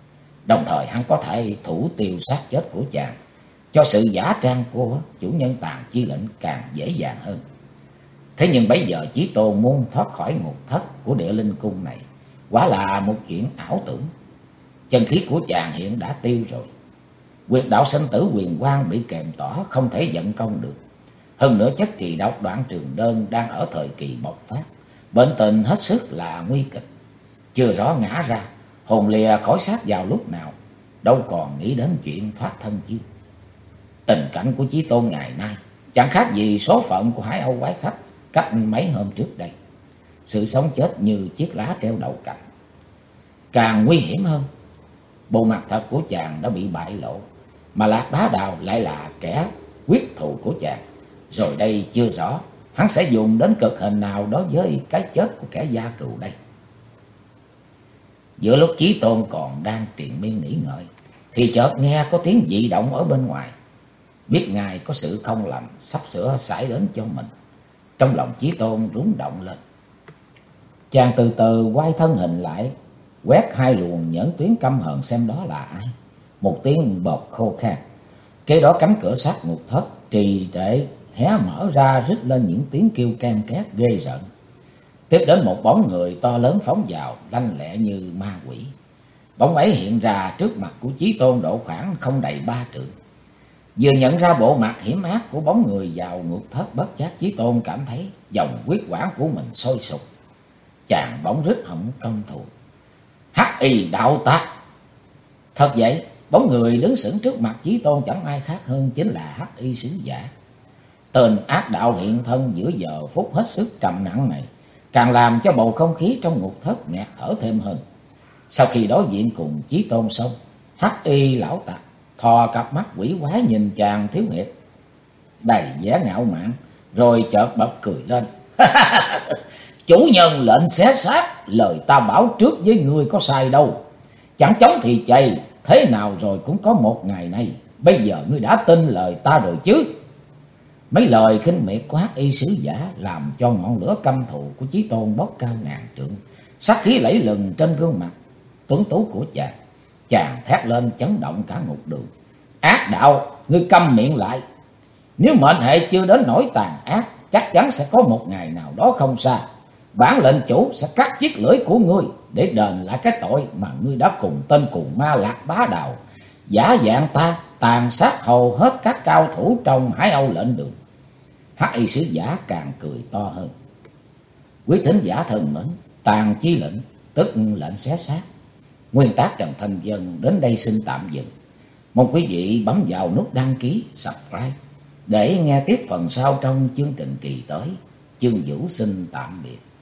Đồng thời hắn có thể thủ tiêu xác chết của chàng, cho sự giả trang của chủ nhân Tàn Chi lệnh càng dễ dàng hơn. Thế nhưng bây giờ Chí Tôn muốn thoát khỏi ngục thất của Địa Linh Cung này quả là một chuyện ảo tưởng. Chân khí của chàng hiện đã tiêu rồi. Quyệt đạo sinh tử huyền quang bị kềm tỏa, không thể vận công được. Hơn nữa chất kỳ độc Đoạn Trường Đơn đang ở thời kỳ bộc phát, bệnh tình hết sức là nguy kịch. Chưa rõ ngã ra, hồn lìa khỏi xác vào lúc nào, đâu còn nghĩ đến chuyện thoát thân chứ. Tình cảnh của Chí Tôn ngày nay chẳng khác gì số phận của Hải Âu quái khách cách mấy hôm trước đây. Sự sống chết như chiếc lá treo đầu cành. Càng nguy hiểm hơn, bộ mặt thật của chàng đã bị bại lộ, mà Lạc Bá Đào lại là kẻ quyết thù của chàng. Rồi đây chưa rõ hắn sẽ dùng đến cực hình nào đối với cái chết của kẻ gia cừu đây. Giữa lúc Chí Tôn còn đang triền miên nghĩ ngợi, thì chợt nghe có tiếng dị động ở bên ngoài. Biết ngài có sự không lành sắp sửa xảy đến cho mình, trong lòng Chí Tôn rúng động lên. Chàng từ từ quay thân hình lại, quét hai luồng nhẫn tuyến căm hờn xem đó là ai. Một tiếng bọt khô khan, kế đó cánh cửa sắt ngục thất trì trệ hé mở ra, rít lên những tiếng kêu ken két ghê rợn. Tiếp đến một bóng người to lớn phóng vào, lanh lẹ như ma quỷ. Bóng ấy hiện ra trước mặt của Chí Tôn độ khoảng không đầy 3 trượng. Vừa nhận ra bộ mặt hiểm ác của bóng người vào ngục thất, bất giác Chí Tôn cảm thấy dòng huyết quản của mình sôi sục. Chàng bỗng rít họng căm thù: Hắc Y đạo tặc! Thật vậy, bóng người đứng sững trước mặt Chí Tôn chẳng ai khác hơn chính là Hắc Y sứ giả. Tên ác đạo hiện thân giữa giờ phút hết sức trầm nặng này càng làm cho bầu không khí trong ngục thất nghẹt thở thêm hơn. Sau khi đối diện cùng Chí Tôn xong, Hắc Y lão tặc thò cặp mắt quỷ quái nhìn chàng thiếu hiệp đầy vẻ ngạo mạn, rồi chợt bật cười lên: Chủ nhân lệnh xé xác, lời ta bảo trước với ngươi có sai đâu. Chẳng chống thì chày, thế nào rồi cũng có một ngày này. Bây giờ ngươi đã tin lời ta rồi chứ? Mấy lời khinh miệt của Hắc Y sứ giả làm cho ngọn lửa căm thù của Chí Tôn bốc cao ngàn trượng, sát khí lẫy lừng trên gương mặt tuấn tú của chàng. Chàng thét lên chấn động cả ngục đường: Ác đạo, ngươi câm miệng lại! Nếu mệnh hệ chưa đến nỗi tàn ác, chắc chắn sẽ có một ngày nào đó không xa, bản lệnh chủ sẽ cắt chiếc lưỡi của ngươi để đền lại cái tội mà ngươi đã cùng tên cùng ma Lạc Bá Đào giả dạng ta tàn sát hầu hết các cao thủ trong Hải Âu lệnh đường. Hắc Y sứ giả càng cười to hơn. Quý thính giả thân mến, Tàn Chi lệnh tức lệnh xé xác, nguyên tác Trần Thanh Vân đến đây xin tạm dừng. Mong quý vị bấm vào nút đăng ký, subscribe để nghe tiếp phần sau trong chương trình kỳ tới. Chương Vũ xin tạm biệt.